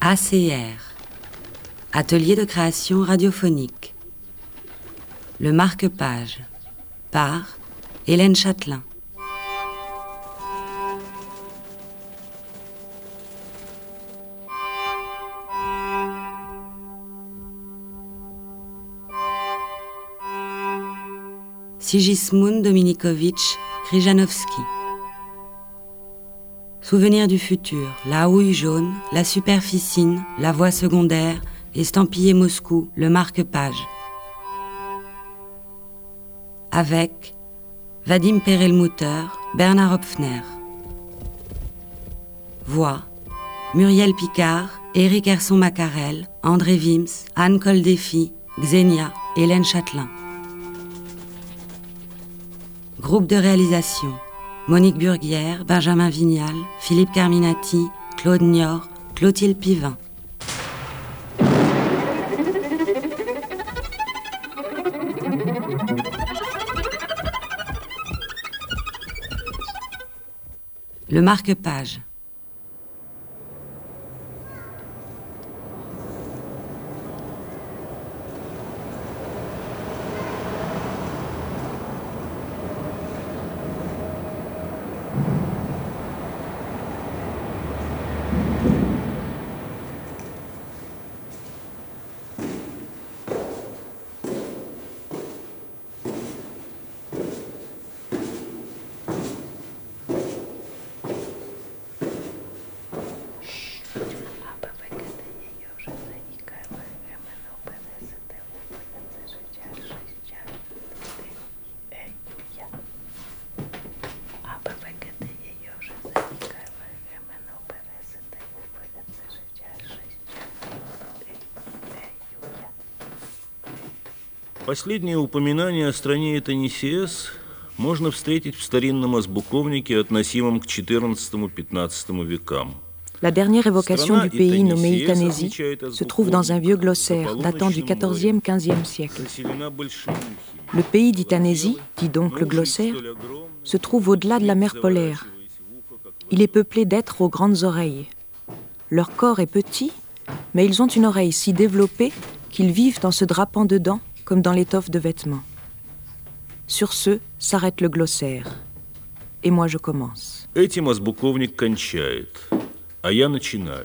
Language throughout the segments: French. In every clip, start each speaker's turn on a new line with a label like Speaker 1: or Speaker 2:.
Speaker 1: ACR, Atelier de création radiophonique. Le marque-page, par Hélène Châtelain. Sigismund Dominikowicz Kryjanowski. Souvenir du futur, la houille jaune, la superficine, la voie secondaire, estampillé Moscou, le marque-page. Avec Vadim Perelmutter, Bernard Hopfner. Voix Muriel Picard, Éric Herson-Macarel, André Wims, Anne Koldéfi, Xenia, Hélène Châtelain. Groupe de réalisation Monique Burguière, Benjamin Vignal, Philippe Carminati, Claude Niort, Clotilde Pivin. Le marque-page.
Speaker 2: Последнее упоминание о стране Итанисиэс можно встретить в старинном азбуковнике, относимом к XIV-XV векам.
Speaker 3: La dernière évocation du pays nommé Itanésie se trouve dans un vieux glossaire datant du XIVe-XVe siècle. Le pays d'Itanésie, dit donc le glossaire, se trouve au-delà de la mer polaire. Il est peuplé d'êtres aux grandes oreilles. Leur corps est petit, mais ils ont une oreille si développée qu'ils vivent en se drapant dedans comme dans l'étoffe de vêtements. Sur ce s'arrête le glossaire. Et moi je commence.
Speaker 2: Этим азбуковник кончает, а я начинаю.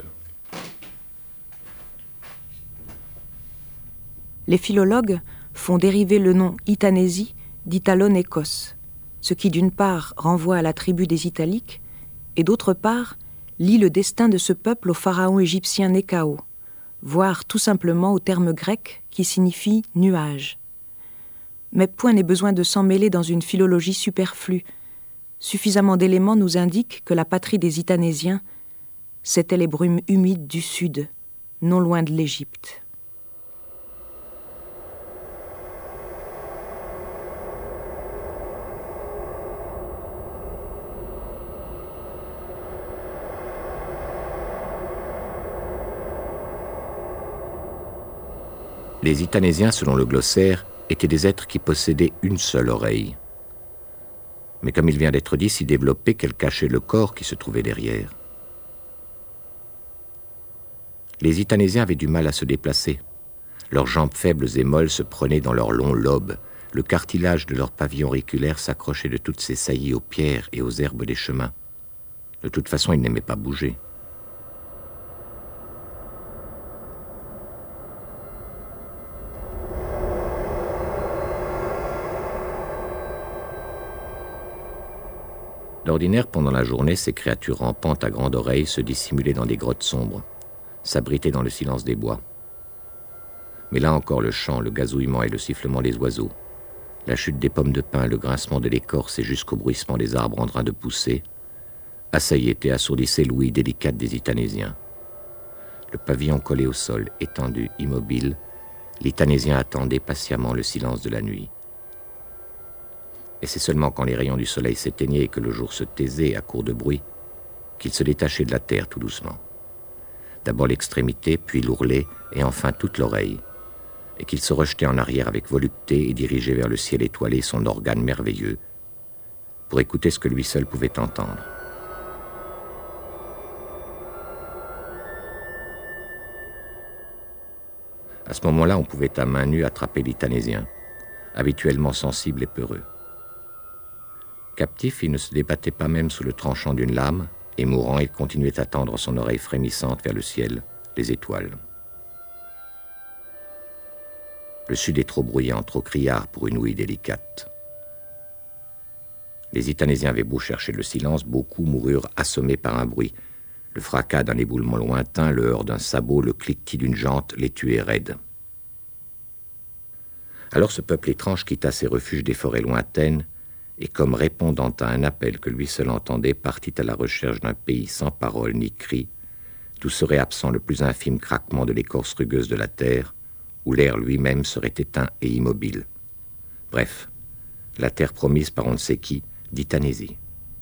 Speaker 3: Les philologues font dériver le nom Itanésie d'Italon-Écosse, ce qui d'une part renvoie à la tribu des Italiques et d'autre part lie le destin de ce peuple au pharaon égyptien Néchao, voire tout simplement au terme grec qui signifie « nuage ». Mais point n'est besoin de s'en mêler dans une philologie superflue. Suffisamment d'éléments nous indiquent que la patrie des Itanésiens, c'étaient les brumes humides du sud, non loin de l'Égypte.
Speaker 4: Les Itanésiens, selon le glossaire, étaient des êtres qui possédaient une seule oreille. Mais comme il vient d'être dit, si développée qu'elle cachait le corps qui se trouvait derrière. Les Itanésiens avaient du mal à se déplacer. Leurs jambes faibles et molles se prenaient dans leurs longs lobes. Le cartilage de leur pavillon auriculaire s'accrochait de toutes ses saillies aux pierres et aux herbes des chemins. De toute façon, ils n'aimaient pas bouger. D'ordinaire, pendant la journée, ces créatures rampantes à grandes oreilles se dissimulaient dans des grottes sombres, s'abritaient dans le silence des bois. Mais là encore, le chant, le gazouillement et le sifflement des oiseaux, la chute des pommes de pin, le grincement de l'écorce et jusqu'au bruissement des arbres en train de pousser, assaillaient et assourdissaient l'ouïe délicate des Itanésiens. Le pavillon collé au sol, étendu, immobile, l'Itanésien attendait patiemment le silence de la nuit. Et c'est seulement quand les rayons du soleil s'éteignaient et que le jour se taisait à court de bruit qu'il se détachait de la terre tout doucement. D'abord l'extrémité, puis l'ourlet, et enfin toute l'oreille, et qu'il se rejetait en arrière avec volupté et dirigeait vers le ciel étoilé son organe merveilleux, pour écouter ce que lui seul pouvait entendre. À ce moment-là, on pouvait à main nue attraper l'Itanésien, habituellement sensible et peureux. Captif, il ne se débattait pas même sous le tranchant d'une lame, et mourant, il continuait à tendre son oreille frémissante vers le ciel, les étoiles. Le sud est trop bruyant, trop criard pour une ouïe délicate. Les Itanésiens avaient beau chercher le silence, beaucoup moururent assommés par un bruit. Le fracas d'un éboulement lointain, le heurt d'un sabot, le cliquetis d'une jante les tuaient raides. Alors ce peuple étrange quitta ses refuges des forêts lointaines et, comme répondant à un appel que lui seul entendait, partit à la recherche d'un pays sans parole ni cri, d'où serait absent le plus infime craquement de l'écorce rugueuse de la terre, où l'air lui-même serait éteint et immobile. Bref, la terre promise par on ne sait qui, d'Itanésie.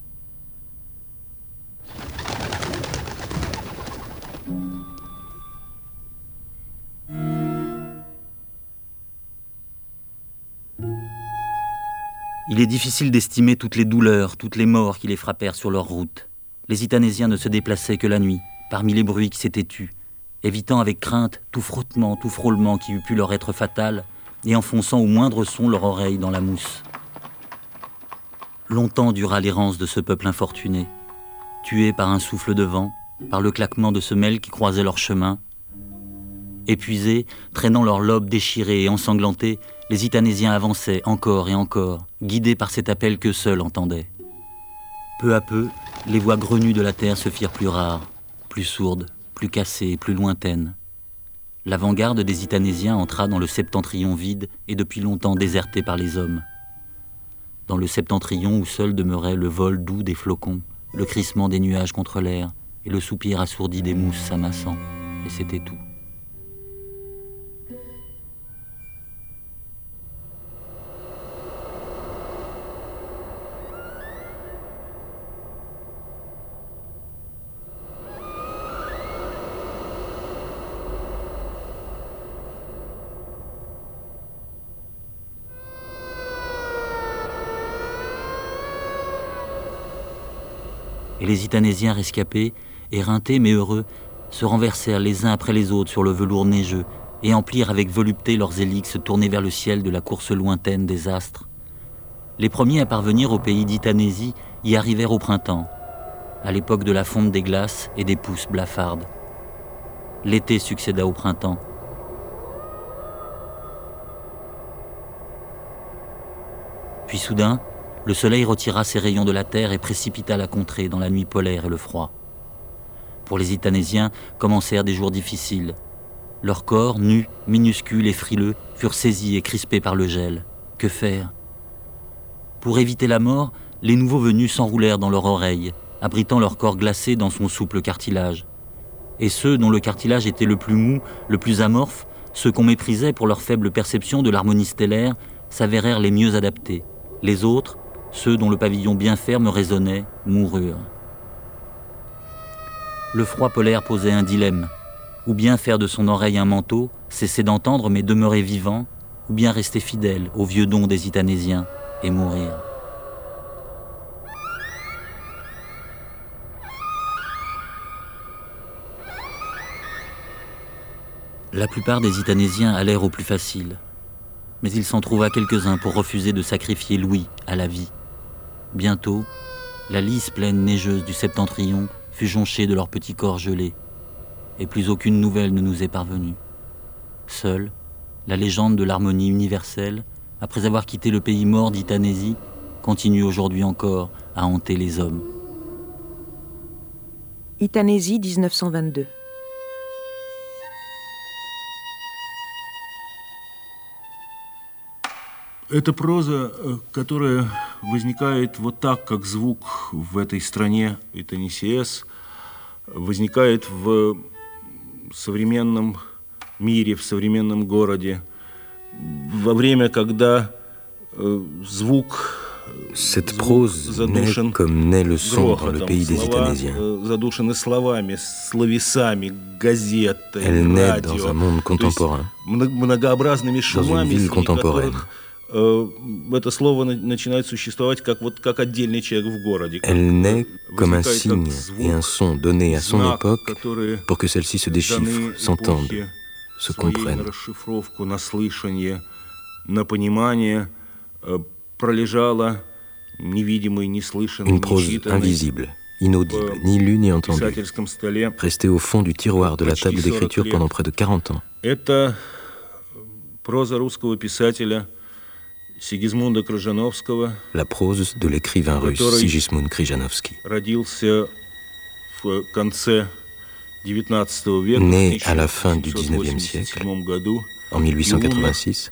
Speaker 5: Il est difficile d'estimer toutes les douleurs, toutes les morts qui les frappèrent sur leur route. Les Itanésiens ne se déplaçaient que la nuit, parmi les bruits qui s'étaient tus, évitant avec crainte tout frottement, tout frôlement qui eût pu leur être fatal, et enfonçant au moindre son leur oreille dans la mousse. Longtemps dura l'errance de ce peuple infortuné, tué par un souffle de vent, par le claquement de semelles qui croisaient leur chemin. Épuisés, traînant leurs lobes déchirés et ensanglantés, les Itanésiens avançaient encore et encore, guidés par cet appel qu'eux seuls entendaient. Peu à peu, les voix grenues de la terre se firent plus rares, plus sourdes, plus cassées et plus lointaines. L'avant-garde des Itanésiens entra dans le septentrion vide et depuis longtemps déserté par les hommes. Dans le septentrion où seul demeurait le vol doux des flocons, le crissement des nuages contre l'air et le soupir assourdi des mousses s'amassant, et c'était tout. Et les Itanésiens rescapés, éreintés mais heureux, se renversèrent les uns après les autres sur le velours neigeux et emplirent avec volupté leurs hélixes tournés vers le ciel de la course lointaine des astres. Les premiers à parvenir au pays d'Itanésie y arrivèrent au printemps, à l'époque de la fonte des glaces et des pousses blafardes. L'été succéda au printemps. Puis soudain, le soleil retira ses rayons de la terre et précipita la contrée dans la nuit polaire et le froid. Pour les Itanésiens commencèrent des jours difficiles. Leurs corps, nus, minuscules et frileux, furent saisis et crispés par le gel. Que faire ? Pour éviter la mort, les nouveaux venus s'enroulèrent dans leurs oreilles, abritant leur corps glacé dans son souple cartilage. Et ceux dont le cartilage était le plus mou, le plus amorphe, ceux qu'on méprisait pour leur faible perception de l'harmonie stellaire, s'avérèrent les mieux adaptés. Les autres, ceux dont le pavillon bien ferme résonnait, moururent. Le froid polaire posait un dilemme. Ou bien faire de son oreille un manteau, cesser d'entendre mais demeurer vivant, ou bien rester fidèle au vieux don des Itanésiens et mourir. La plupart des Itanésiens allèrent au plus facile, mais il s'en trouva quelques-uns pour refuser de sacrifier l'ouïe à la vie. Bientôt, la lisse plaine neigeuse du septentrion fut jonchée de leurs petits corps gelés, et plus aucune nouvelle ne nous est parvenue. Seule, la légende de l'harmonie universelle, après avoir quitté le pays mort d'Itanésie, continue aujourd'hui encore à hanter les hommes.
Speaker 3: Itanésie, 1922.
Speaker 2: Это проза, которая возникает вот так, как звук в этой стране Итанисиэс, возникает в современном мире, в современном городе, во время, когда звук
Speaker 6: Cette prose naît comme naît le son dans le pays des Itanésiens. Elle naît dans un monde contemporain, dans une ville contemporaine. Elle naît comme un signe et un son donné à son époque pour que celle-ci se déchiffre, s'entende. se comprennent. Une prose invisible, inaudible, ni lue ni entendue, restée au fond du tiroir de la table d'écriture pendant près de 40 ans. La prose de l'écrivain russe Sigismund Krzyżanowski. Né à la fin du XIXe siècle, en 1886,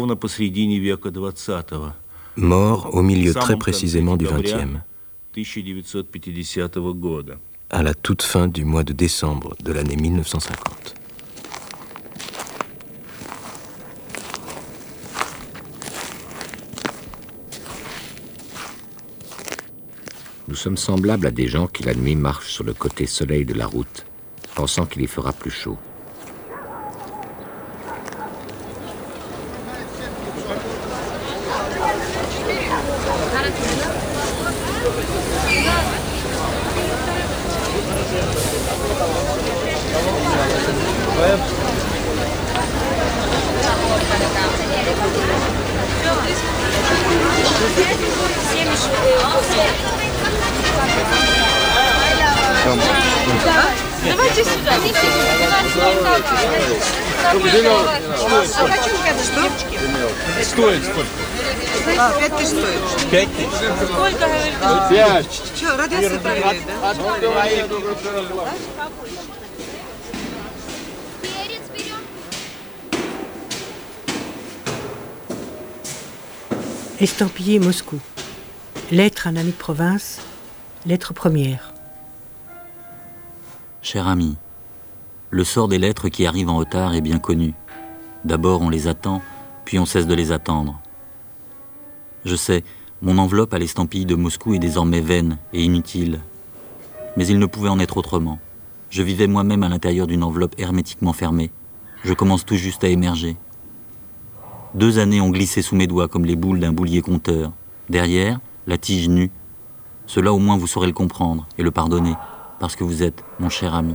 Speaker 6: mort au milieu très précisément du XXe, à la toute fin du mois de décembre de l'année 1950.
Speaker 4: Nous sommes semblables à des gens qui la nuit marchent sur le côté soleil de la route, pensant qu'il y fera plus chaud.
Speaker 7: Давайте сюда. Стоит сколько? 5 тысяч стоит. 5 тысяч? Сколько, говорит? 5. Что, радиацию проверяют, да?
Speaker 8: Estampillé Moscou. Lettre à un ami de province. Lettre première.
Speaker 5: Cher ami, le sort des lettres qui arrivent en retard est bien connu. D'abord on les attend, puis on cesse de les attendre. Je sais, mon enveloppe à l'estampille de Moscou est désormais vaine et inutile. Mais il ne pouvait en être autrement. Je vivais moi-même à l'intérieur d'une enveloppe hermétiquement fermée. Je commence tout juste à émerger. 2 années ont glissé sous mes doigts comme les boules d'un boulier compteur. Derrière, la tige nue. Cela au moins vous saurez le comprendre et le pardonner, parce que vous êtes mon cher ami.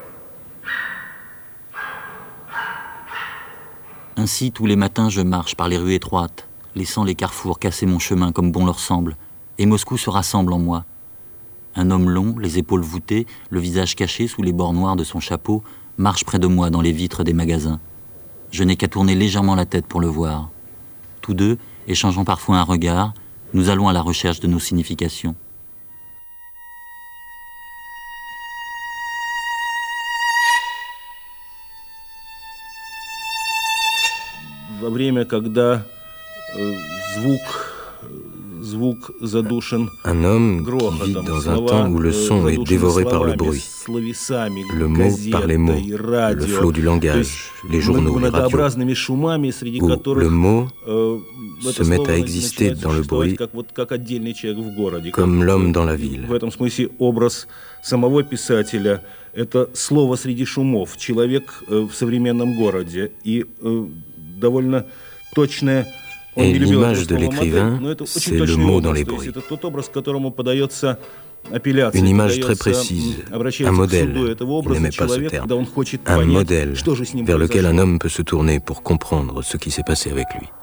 Speaker 5: Ainsi, tous les matins, je marche par les rues étroites, laissant les carrefours casser mon chemin comme bon leur semble, et Moscou se rassemble en moi. Un homme long, les épaules voûtées, le visage caché sous les bords noirs de son chapeau, marche près de moi dans les vitres des magasins. Je n'ai qu'à tourner légèrement la tête pour le voir. Tous deux, échangeant parfois un regard, nous allons à la recherche de nos significations.
Speaker 2: Во время, когда
Speaker 6: un homme qui vit dans un temps où le son est dévoré par le bruit, le mot par les mots, le flot du langage, les journaux, les radios, où le mot se met à exister dans le bruit comme l'homme dans la ville.
Speaker 2: Это слово среди шумов, человек в современном городе, и довольно точное.
Speaker 6: Et l'image de l'écrivain, c'est le mot dans les bruits. Une image très précise, un modèle, il n'aimait pas ce terme, un modèle vers lequel un homme peut se tourner pour comprendre ce qui s'est passé avec lui.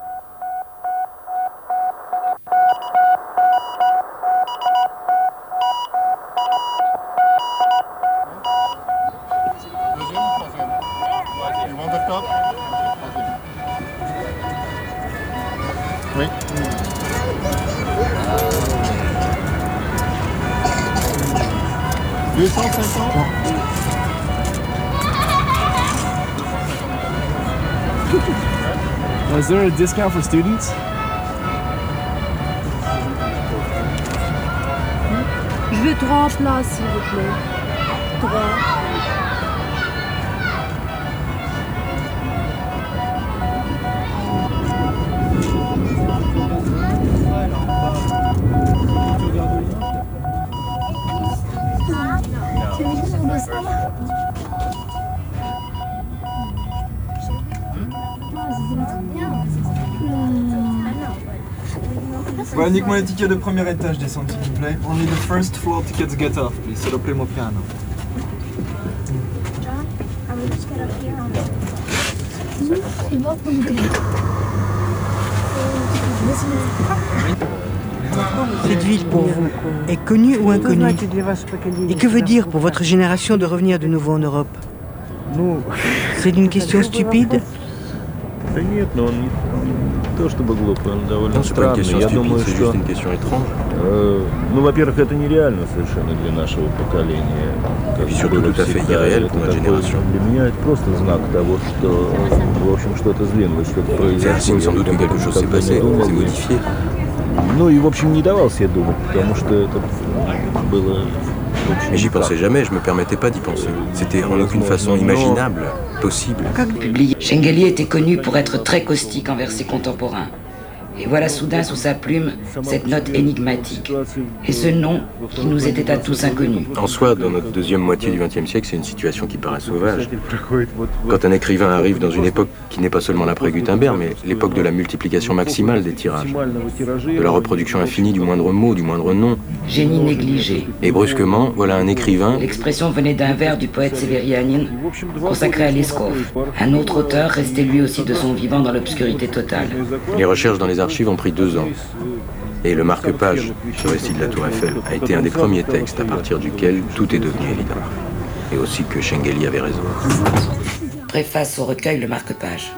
Speaker 9: Oui. Is there a discount for students?
Speaker 10: Je veux 3 places, s'il vous plaît. 3.
Speaker 9: Ouais, uniquement les tickets de premier étage, descendent s'il vous plaît. Only the first floor tickets get off, please. Solo primo piano.
Speaker 8: Cette ville, pour vous, est connue ou inconnue? Et que veut dire pour votre génération de revenir de nouveau en Europe? C'est une question stupide?
Speaker 6: Non, c'est pas une question stupide, c'est juste une question étrange. Et puis surtout tout à fait irréel pour notre génération. C'est un signe sans doute que quelque chose s'est passé, s'est modifié. Mais j'y pensais jamais, je me permettais pas d'y penser. C'était en aucune façon imaginable, possible.
Speaker 1: Szengeli était connu pour être très caustique envers ses contemporains. Et voilà soudain sous sa plume cette note énigmatique et ce nom qui nous était à tous inconnu.
Speaker 6: En soi, dans notre deuxième moitié du XXe siècle, c'est une situation qui paraît sauvage. Quand un écrivain arrive dans une époque qui n'est pas seulement l'après-Gutenberg, mais l'époque de la multiplication maximale des tirages, de la reproduction infinie du moindre mot, du moindre nom.
Speaker 1: Génie négligé.
Speaker 6: Et brusquement, voilà un écrivain...
Speaker 1: L'expression venait d'un vers du poète Severianin consacré à Leskov, un autre auteur resté lui aussi de son vivant dans l'obscurité totale.
Speaker 6: Les recherches dans les archives ont pris 2 ans. Et le marque-page, ce récit de la Tour Eiffel, a été un des premiers textes à partir duquel tout est devenu évident. Et aussi que Szengeli avait raison.
Speaker 1: Préface au recueil Le Marque-Page.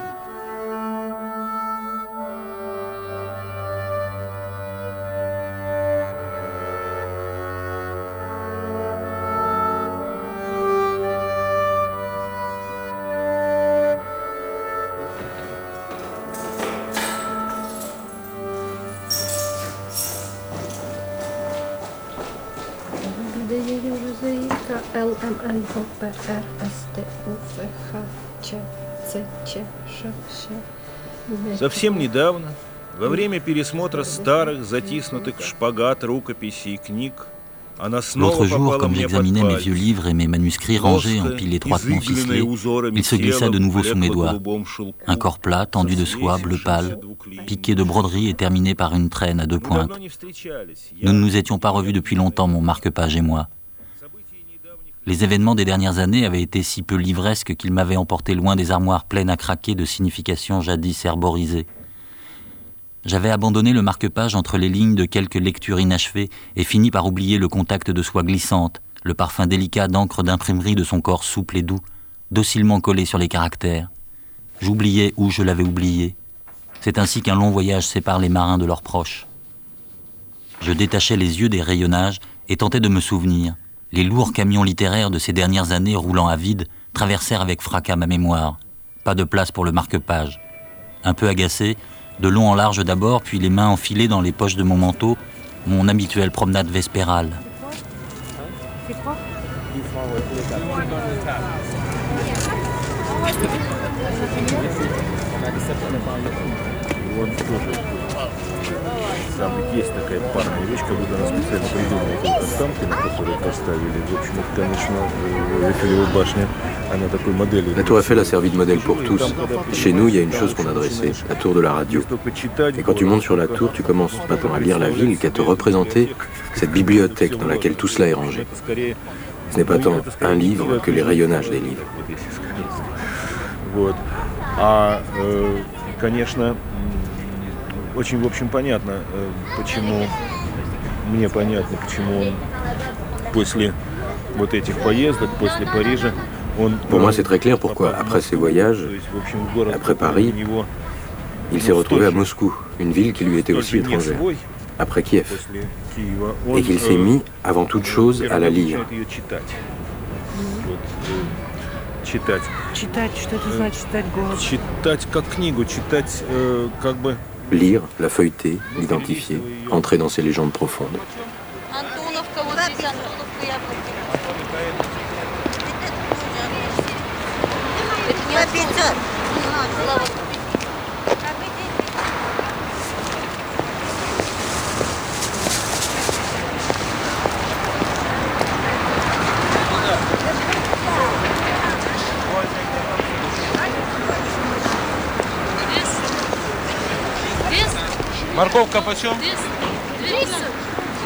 Speaker 2: Совсем недавно, во время пересмотра старых, затиснутых в шпагат рукописей и книг,
Speaker 5: l'autre jour, comme j'examinais mes vieux livres et mes manuscrits rangés en piles étroitement ficelées, il se glissa de nouveau sous mes doigts. Un corps plat, tendu de soie, bleu pâle, piqué de broderie et terminé par une traîne à 2 pointes. Nous ne nous étions pas revus depuis longtemps, mon marque-page et moi. Les événements des dernières années avaient été si peu livresques qu'ils m'avaient emporté loin des armoires pleines à craquer de significations jadis herborisées. J'avais abandonné le marque-page entre les lignes de quelques lectures inachevées et fini par oublier le contact de soie glissante, le parfum délicat d'encre d'imprimerie de son corps souple et doux, docilement collé sur les caractères. J'oubliais où je l'avais oublié. C'est ainsi qu'un long voyage sépare les marins de leurs proches. Je détachais les yeux des rayonnages et tentais de me souvenir. Les lourds camions littéraires de ces dernières années roulant à vide traversèrent avec fracas ma mémoire. Pas de place pour le marque-page. Un peu agacé, de long en large d'abord, puis les mains enfilées dans les poches de mon manteau, mon habituelle promenade vespérale.
Speaker 10: C'est quoi?
Speaker 2: Там есть такая парная вещь, как будто она специально придумала только Останкина, которую поставили. В общем, это, конечно, Эйфелева башня, она такой моделью.
Speaker 6: La Tour Eiffel a servi de modèle pour tous. Chez nous, il y a une chose qu'on a dressée, la tour de la radio. Et quand tu montes sur la tour, tu commences pas tant à lire la ville qu'à te représenter cette bibliothèque dans laquelle tout cela est rangé. Ce n'est pas tant un livre que les rayonnages des livres.
Speaker 2: Вот. Конечно, очень, в общем, понятно, почему, мне понятно, почему он после вот этих поездок, после Парижа, он...
Speaker 6: Pour moi, c'est très clair pourquoi, après ces voyages, après Paris, il s'est retrouvé à Moscou, une ville qui lui était aussi étrangère, après Kiev, et qu'il s'est mis, avant toute chose, à la lire.
Speaker 2: Читать.
Speaker 8: Читать, что это значит читать город?
Speaker 2: Читать как книгу, читать как бы...
Speaker 6: Lire, la feuilleter, l'identifier, entrer dans ses légendes profondes.
Speaker 10: Антоновка, вот здесь Антоновка я Это не Антоновка.
Speaker 2: Морковка почем?
Speaker 10: 30.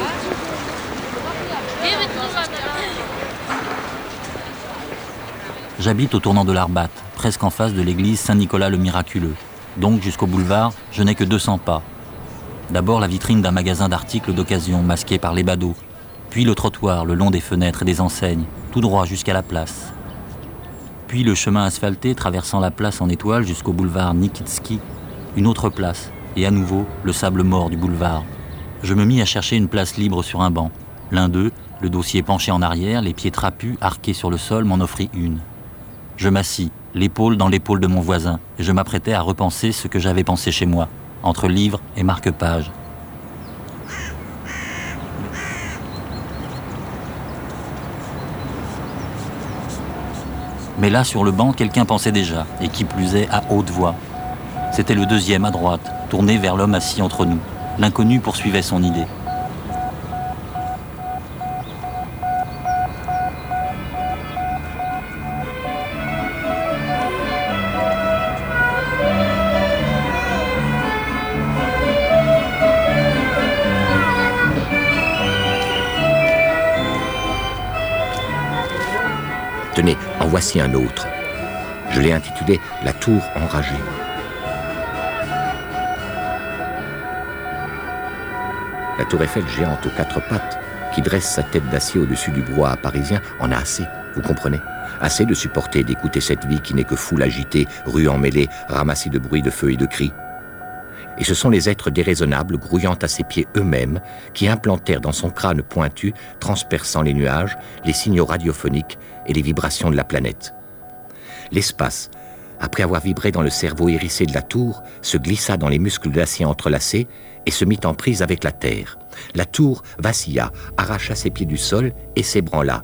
Speaker 10: 9 назад.
Speaker 5: J'habite au tournant de l'Arbat, presque en face de l'église Saint-Nicolas le Miraculeux. Donc jusqu'au boulevard, je n'ai que 200 pas. D'abord la vitrine d'un magasin d'articles d'occasion masqué par les badauds, puis le trottoir le long des fenêtres et des enseignes, tout droit jusqu'à la place. Puis le chemin asphalté traversant la place en étoile jusqu'au boulevard Nikitsky, une autre place, et à nouveau le sable mort du boulevard. Je me mis à chercher une place libre sur un banc. L'un d'eux, le dossier penché en arrière, les pieds trapus, arqués sur le sol, m'en offrit une. Je m'assis, l'épaule dans l'épaule de mon voisin, et je m'apprêtais à repenser ce que j'avais pensé chez moi, entre livres et marque-pages. Mais là, sur le banc, quelqu'un pensait déjà, et qui plus est, à haute voix. C'était le deuxième à droite, tourné vers l'homme assis entre nous. L'inconnu poursuivait son idée.
Speaker 4: Tenez, en voici un autre. Je l'ai intitulé « La tour enragée ». La tour Eiffel géante aux 4 pattes, qui dresse sa tête d'acier au-dessus du brouhaha parisien, en a assez, vous comprenez? Assez de supporter et d'écouter cette vie qui n'est que foule agitée, rue emmêlée, ramassée de bruits de feu et de cris. Et ce sont les êtres déraisonnables, grouillant à ses pieds eux-mêmes, qui implantèrent dans son crâne pointu, transperçant les nuages, les signaux radiophoniques et les vibrations de la planète. L'espace, après avoir vibré dans le cerveau hérissé de la tour, se glissa dans les muscles d'acier entrelacés et se mit en prise avec la terre. La tour vacilla, arracha ses pieds du sol et s'ébranla.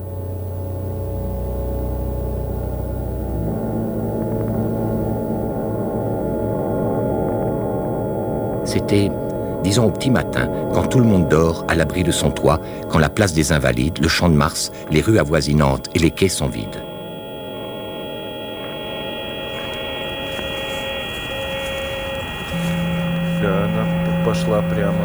Speaker 4: C'était, disons au petit matin, quand tout le monde dort, à l'abri de son toit, quand la place des Invalides, le Champ de Mars, les rues avoisinantes et les quais sont vides.
Speaker 2: Пошла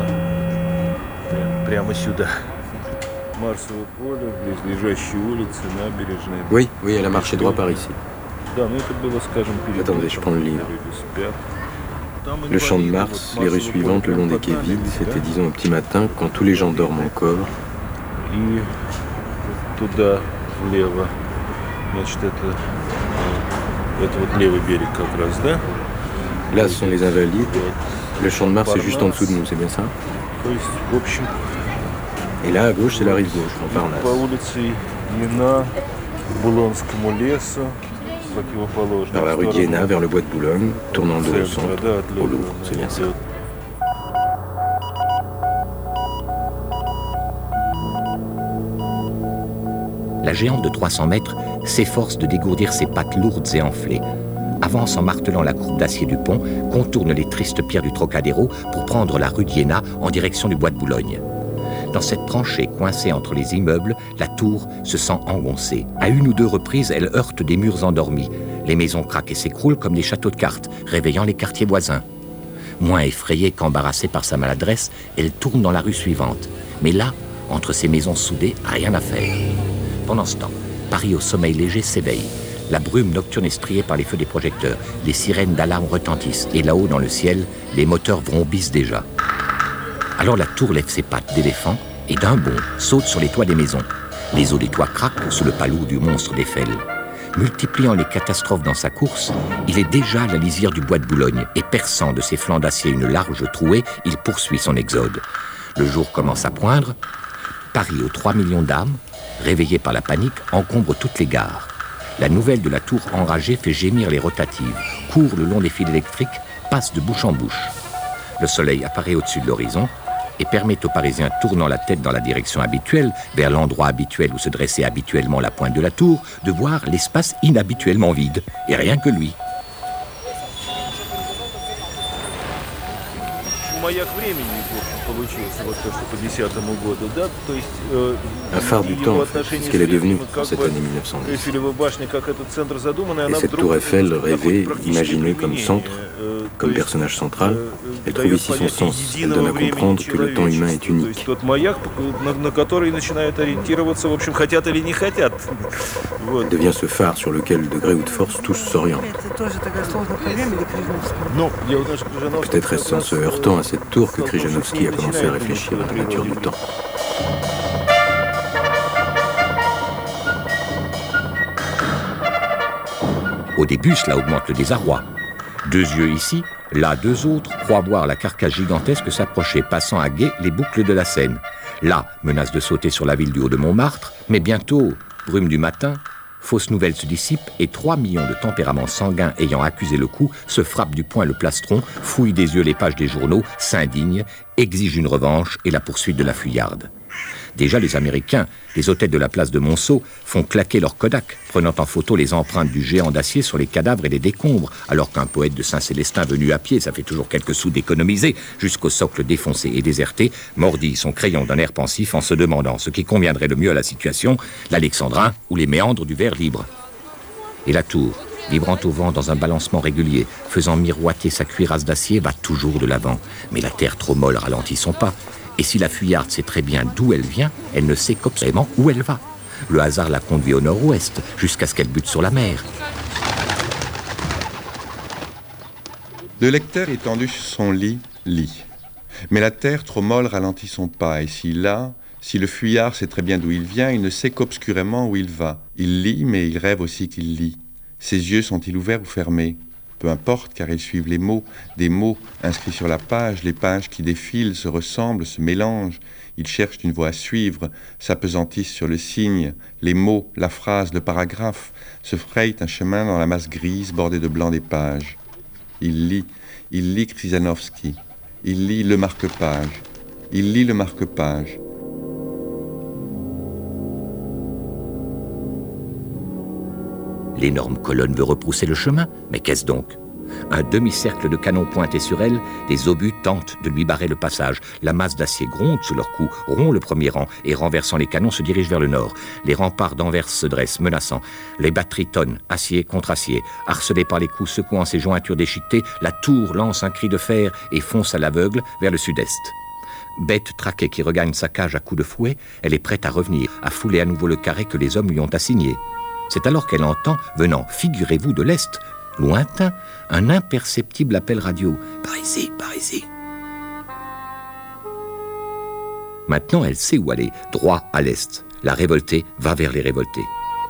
Speaker 2: прямо сюда. Марсово поле, близлежащие улицы, набережные.
Speaker 6: Oui, elle a marché droit par ici.
Speaker 2: Да, но это было, скажем, перед.
Speaker 6: Attendez, je prends le livre. Le Champ de Mars, les rues suivantes le long des quais vides, c'était disons au petit matin quand tous les gens dorment encore.
Speaker 2: И туда, влево, значит, это вот левый берег как раз, да?
Speaker 6: Là, ce sont les Invalides. Le Champ de Mars est juste en dessous de nous, c'est bien ça? Et là, à gauche, c'est la rive gauche, Montparnasse. Par la rue d'Iéna, vers le bois de Boulogne, tournant dos au centre, au Louvre, c'est bien ça.
Speaker 4: La géante de 300 mètres s'efforce de dégourdir ses pattes lourdes et enflées, avance en martelant la courbe d'acier du pont, contourne les tristes pierres du Trocadéro pour prendre la rue d'Iéna en direction du bois de Boulogne. Dans cette tranchée coincée entre les immeubles, la tour se sent engoncée. À une ou deux reprises, elle heurte des murs endormis. Les maisons craquent et s'écroulent comme des châteaux de cartes, réveillant les quartiers voisins. Moins effrayée qu'embarrassée par sa maladresse, elle tourne dans la rue suivante. Mais là, entre ces maisons soudées, rien à faire. Pendant ce temps, Paris au sommeil léger s'éveille. La brume nocturne est striée par les feux des projecteurs. Les sirènes d'alarme retentissent. Et là-haut, dans le ciel, les moteurs vrombissent déjà. Alors la tour lève ses pattes d'éléphant et d'un bond saute sur les toits des maisons. Les os des toits craquent sous le pas lourd du monstre d'Eiffel. Multipliant les catastrophes dans sa course, il est déjà à la lisière du bois de Boulogne et perçant de ses flancs d'acier une large trouée, il poursuit son exode. Le jour commence à poindre. Paris aux 3 millions d'âmes, réveillé par la panique, encombre toutes les gares. La nouvelle de la tour enragée fait gémir les rotatives, court le long des fils électriques, passe de bouche en bouche. Le soleil apparaît au-dessus de l'horizon et permet aux Parisiens tournant la tête dans la direction habituelle, vers l'endroit habituel où se dressait habituellement la pointe de la tour, de voir l'espace inhabituellement vide, et rien que lui.
Speaker 6: Un phare du temps, c'est ce qu'elle est devenue en cette année 1910. Et cette tour Eiffel, rêvée, imaginée comme centre, comme personnage central, elle trouve ici son sens. Elle donne à comprendre que le temps humain est unique. Elle devient ce phare sur lequel, de gré ou de force, tous s'orientent. Peut-être est-ce en se heurtant à cette tour que Krzyżanowski a commencé à réfléchir à la nature du temps.
Speaker 4: Au début, cela augmente le désarroi. 2 yeux ici, là 2 autres, croient voir la carcasse gigantesque s'approcher, passant à gué les boucles de la Seine. Là, menace de sauter sur la ville du haut de Montmartre, mais bientôt, brume du matin, fausse nouvelle se dissipe et 3 millions de tempéraments sanguins ayant accusé le coup se frappent du poing le plastron, fouillent des yeux les pages des journaux, s'indignent, exigent une revanche et la poursuite de la fuyarde. Déjà, les Américains, les hôtels de la place de Monceau, font claquer leur Kodak, prenant en photo les empreintes du géant d'acier sur les cadavres et les décombres, alors qu'un poète de Saint-Célestin venu à pied, ça fait toujours quelques sous d'économiser, jusqu'au socle défoncé et déserté, mordit son crayon d'un air pensif en se demandant ce qui conviendrait le mieux à la situation, l'Alexandrin ou les méandres du vers libre. Et la tour, vibrant au vent dans un balancement régulier, faisant miroiter sa cuirasse d'acier, va toujours de l'avant. Mais la terre trop molle ralentit son pas. Et si la fuyarde sait très bien d'où elle vient, elle ne sait qu'obscurément où elle va. Le hasard la conduit au nord-ouest, jusqu'à ce qu'elle bute sur la mer.
Speaker 11: Le lecteur étendu sur son lit, lit. Mais la terre trop molle ralentit son pas, et si le fuyard sait très bien d'où il vient, il ne sait qu'obscurément où il va. Il lit, mais il rêve aussi qu'il lit. Ses yeux sont-ils ouverts ou fermés ? Peu importe, car ils suivent les mots, des mots inscrits sur la page, les pages qui défilent, se ressemblent, se mélangent. Ils cherchent une voie à suivre, s'apesantissent sur le signe, les mots, la phrase, le paragraphe, se frayent un chemin dans la masse grise bordée de blanc des pages. Il lit Krzyżanowski, il lit le marque-page, il lit le marque-page.
Speaker 4: L'énorme colonne veut repousser le chemin, mais qu'est-ce donc ? Un demi-cercle de canons pointés sur elle, des obus tentent de lui barrer le passage. La masse d'acier gronde sous leur cou, rompt le premier rang et renversant les canons se dirige vers le nord. Les remparts d'Anvers se dressent, menaçants. Les batteries tonnent, acier contre acier. Harcelée par les coups secouant ses jointures déchiquetées, la tour lance un cri de fer et fonce à l'aveugle vers le sud-est. Bête traquée qui regagne sa cage à coups de fouet, elle est prête à revenir, à fouler à nouveau le carré que les hommes lui ont assigné. C'est alors qu'elle entend, venant, figurez-vous, de l'Est, lointain, un imperceptible appel radio. « Par ici, par ici !» Maintenant, elle sait où aller, droit à l'Est. La révoltée va vers les révoltés.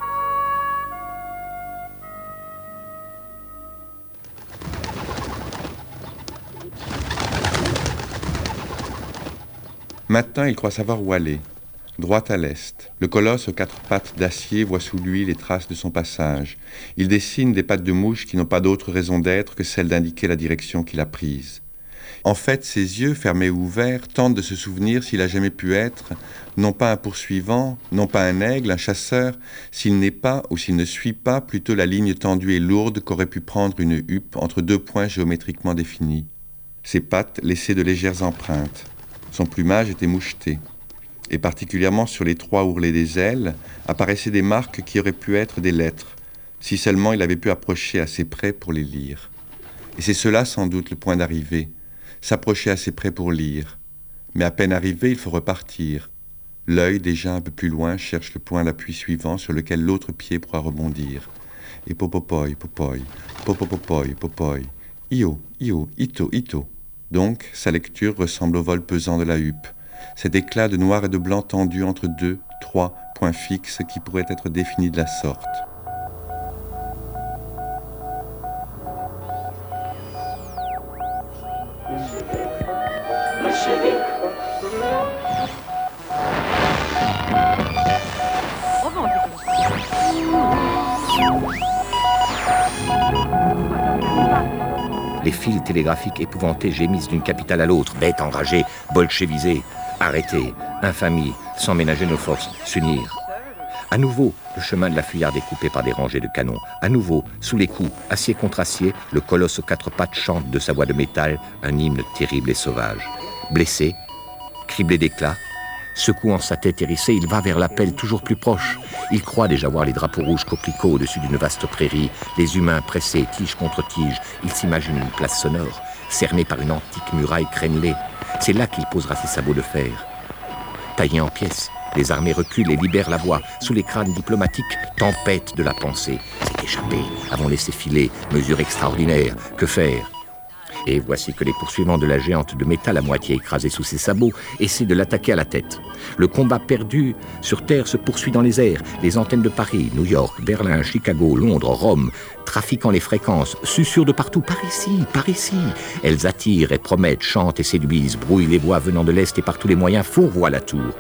Speaker 11: Maintenant, il croit savoir où aller. Droit à l'est. Le colosse aux 4 pattes d'acier voit sous lui les traces de son passage. Il dessine des pattes de mouche qui n'ont pas d'autre raison d'être que celle d'indiquer la direction qu'il a prise. En fait, ses yeux, fermés ou ouverts, tentent de se souvenir s'il a jamais pu être, non pas un poursuivant, non pas un aigle, un chasseur, s'il n'est pas ou s'il ne suit pas plutôt la ligne tendue et lourde qu'aurait pu prendre une huppe entre 2 points géométriquement définis. Ses pattes laissaient de légères empreintes. Son plumage était moucheté. Et particulièrement sur les 3 ourlets des ailes, apparaissaient des marques qui auraient pu être des lettres, si seulement il avait pu approcher assez près pour les lire. Et c'est cela sans doute le point d'arrivée, s'approcher assez près pour lire. Mais à peine arrivé, il faut repartir. L'œil, déjà un peu plus loin, cherche le point d'appui suivant sur lequel l'autre pied pourra rebondir. Et popopoi, popoi, popopopoi, popoi, io, io, ito, ito. Donc, sa lecture ressemble au vol pesant de la huppe. Cet éclat de noir et de blanc tendu entre 2, 3 points fixes qui pourraient être définis de la sorte.
Speaker 4: Les fils télégraphiques épouvantés gémissent d'une capitale à l'autre, bêtes enragées, bolchevisées. Arrêter, infamie, sans ménager nos forces, s'unir. À nouveau, le chemin de la fuyarde est coupé par des rangées de canons. À nouveau, sous les coups, acier contre acier, le colosse aux 4 pattes chante de sa voix de métal un hymne terrible et sauvage. Blessé, criblé d'éclats, secouant sa tête hérissée, il va vers l'appel toujours plus proche. Il croit déjà voir les drapeaux rouges coquelicots au-dessus d'une vaste prairie, les humains pressés tige contre tige. Il s'imagine une place sonore, cernée par une antique muraille crénelée. C'est là qu'il posera ses sabots de fer. Taillés en pièces, les armées reculent et libèrent la voie. Sous les crânes diplomatiques, tempête de la pensée. C'est échappé, avons laissé filer, mesure extraordinaire. Que faire ? Et voici que les poursuivants de la géante de métal à moitié écrasée sous ses sabots essaient de l'attaquer à la tête. Le combat perdu sur Terre se poursuit dans les airs. Les antennes de Paris, New York, Berlin, Chicago, Londres, Rome, trafiquant les fréquences, susurrent de partout, par ici, par ici. Elles attirent et promettent, chantent et séduisent, brouillent les voix venant de l'Est et par tous les moyens fourvoient la tour.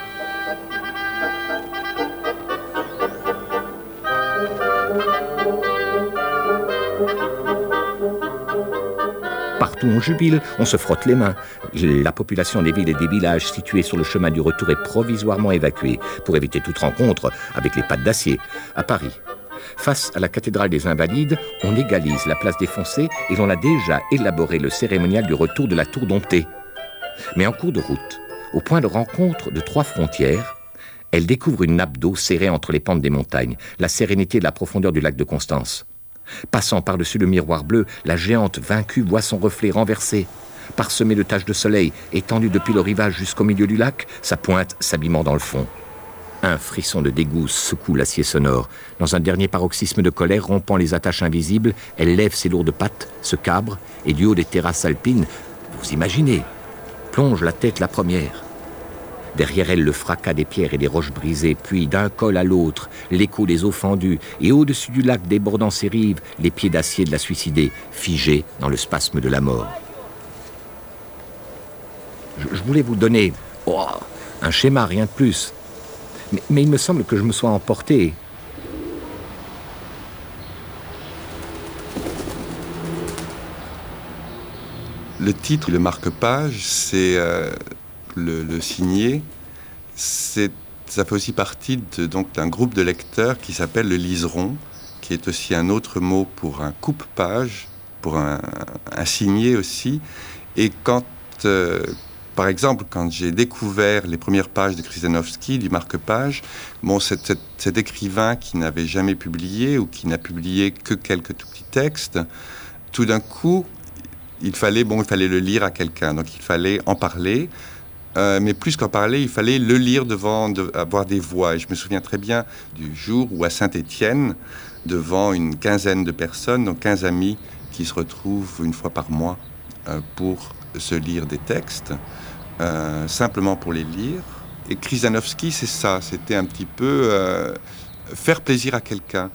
Speaker 4: Partout on jubile, on se frotte les mains. La population des villes et des villages situés sur le chemin du retour est provisoirement évacuée pour éviter toute rencontre avec les pattes d'acier. À Paris, face à la cathédrale des Invalides, on égalise la place défoncée et l'on a déjà élaboré le cérémonial du retour de la tour domptée. Mais en cours de route, au point de rencontre de 3 frontières, elle découvre une nappe d'eau serrée entre les pentes des montagnes, la sérénité de la profondeur du lac de Constance. Passant par-dessus le miroir bleu, la géante vaincue voit son reflet renversé. Parsemé de taches de soleil, étendu depuis le rivage jusqu'au milieu du lac, sa pointe s'abîmant dans le fond. Un frisson de dégoût secoue l'acier sonore. Dans un dernier paroxysme de colère, rompant les attaches invisibles, elle lève ses lourdes pattes, se cabre, et du haut des terrasses alpines, vous imaginez, plonge la tête la première. Derrière elle, le fracas des pierres et des roches brisées, puis d'un col à l'autre, l'écho des eaux fendues, et au-dessus du lac débordant ses rives, les pieds d'acier de la suicidée, figés dans le spasme de la mort. Je voulais vous donner un schéma, rien de plus. Mais il me semble que je me sois emporté.
Speaker 11: Le titre, le marque-page, c'est... Le signer, ça fait aussi partie d'un groupe de lecteurs qui s'appelle le liseron, qui est aussi un autre mot pour un coupe-page, pour un signé aussi. Et par exemple, quand j'ai découvert les premières pages de Krzyżanowski, du marque-page, cet écrivain qui n'avait jamais publié ou qui n'a publié que quelques tout petits textes, tout d'un coup, il fallait le lire à quelqu'un, donc il fallait en parler. Mais plus qu'en parler, il fallait le lire avoir des voix. Et je me souviens très bien du jour où à Saint-Étienne, devant une quinzaine de personnes, donc 15 amis qui se retrouvent une fois par mois pour se lire des textes, simplement pour les lire. Et Krzyżanowski, c'est ça, c'était un petit peu faire plaisir à quelqu'un.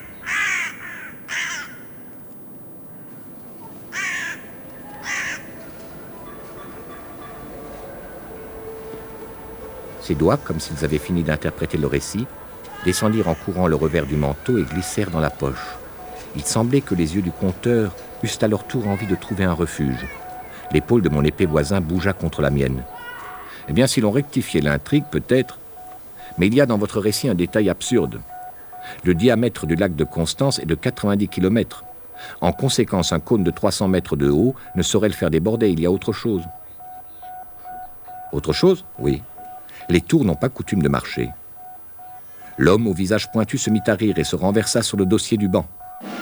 Speaker 4: Ses doigts, comme s'ils avaient fini d'interpréter le récit, descendirent en courant le revers du manteau et glissèrent dans la poche. Il semblait que les yeux du conteur eussent à leur tour envie de trouver un refuge. L'épaule de mon épais voisin bougea contre la mienne. Eh bien, si l'on rectifiait l'intrigue, peut-être... Mais il y a dans votre récit un détail absurde. Le diamètre du lac de Constance est de 90 km. En conséquence, un cône de 300 mètres de haut ne saurait le faire déborder. Il y a autre chose. Autre chose ? Oui. Les tours n'ont pas coutume de marcher. L'homme au visage pointu se mit à rire et se renversa sur le dossier du banc.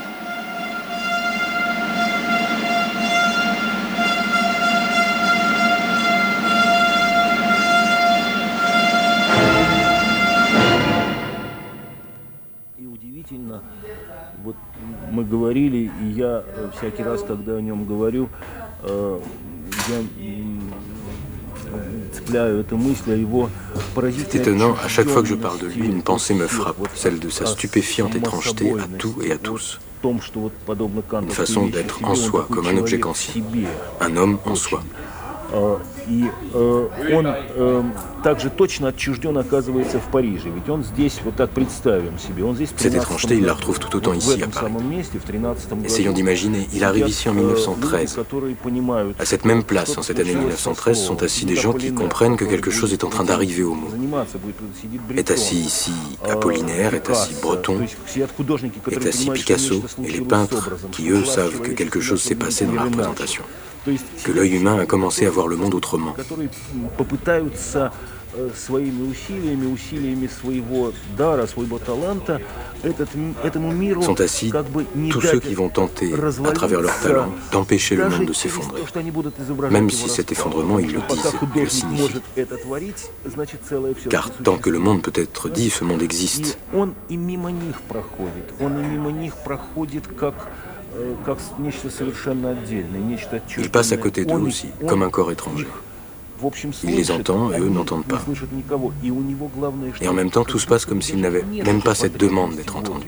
Speaker 2: Мы говорили, и я всякий раз, когда о нем говорю,
Speaker 6: C'est étonnant, à chaque fois que je parle de lui, une pensée me frappe, celle de sa stupéfiante étrangeté à tout et à tous. Une façon d'être en soi, comme un objet conscient, un homme en soi.
Speaker 2: И он также точно отчужден оказывается в Париже. Ведь он здесь, вот так представим себе, он здесь в 13
Speaker 6: Cette étrangeté, il la retrouve tout autant ici à Paris. Essayons d'imaginer, il arrive ici en 1913. À cette même place, en cette année 1913, sont assis des gens qui comprennent que quelque chose est en train d'arriver au Mot. Est assis ici Apollinaire, est assis Breton, est assis Picasso et les peintres qui, eux, savent que quelque chose s'est passé dans la représentation. Que l'œil humain a commencé à voir le monde autrement. Sont assis tous ceux qui vont tenter, à travers leur talent, d'empêcher le monde de s'effondrer. Même si cet effondrement, ils le disent, le signifient. Car tant que le monde peut être dit, ce monde existe. Il passe à côté d'eux aussi, comme un corps étranger. Il les entend et eux n'entendent pas. Et en même temps, tout se passe comme s'ils n'avaient même pas cette demande d'être entendus.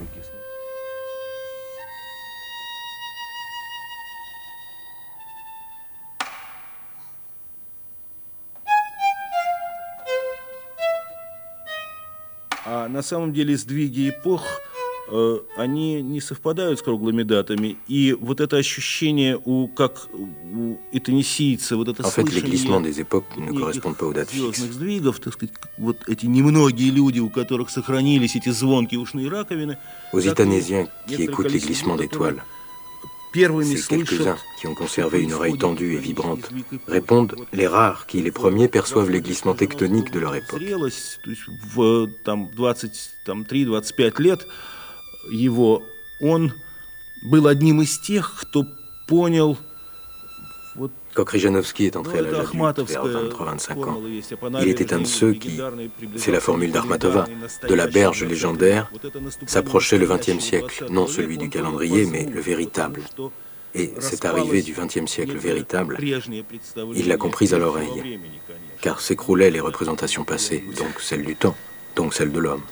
Speaker 2: На самом деле сдвиги эпох они не совпадают с круглыми датами, и вот это ощущение у этанесийца, вот это слышание звездных сдвигов, так сказать, вот эти немногие люди, у которых сохранились эти звонкие ушные раковины.
Speaker 6: Aux Itanésiens qui écoutent les glissements d'étoiles, ces quelques-uns qui ont conservé une oreille tendue et vibrante répondent les rares qui, les premiers, perçoivent les glissements tectoniques de leur époque.
Speaker 2: В 23-25 лет его, он был одним из тех, кто понял.
Speaker 6: Quand Krzyżanowski est entré à l'âge adulte, vers 23-25 ans, il était un de ceux qui, c'est la formule d'Akhmatova, de la berge légendaire, s'approchait le XXe siècle, non celui du calendrier, mais le véritable. Et cette arrivée du XXe siècle véritable, il l'a comprise à l'oreille, car s'écroulaient les représentations passées, donc celles du temps, donc celles de l'homme.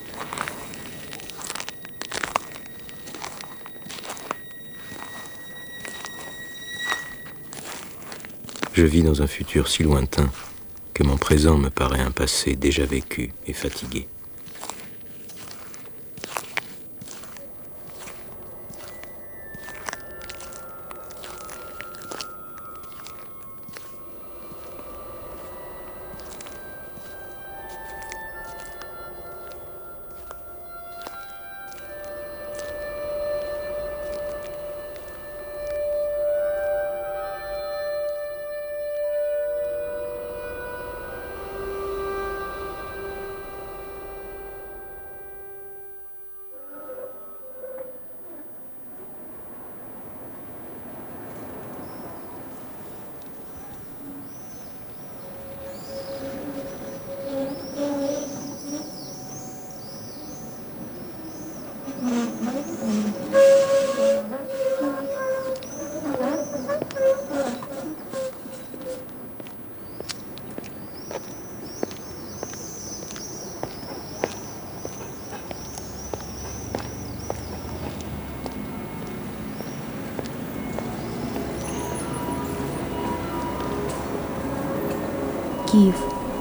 Speaker 6: Je vis dans un futur si lointain que mon présent me paraît un passé déjà vécu et fatigué.
Speaker 10: Киев.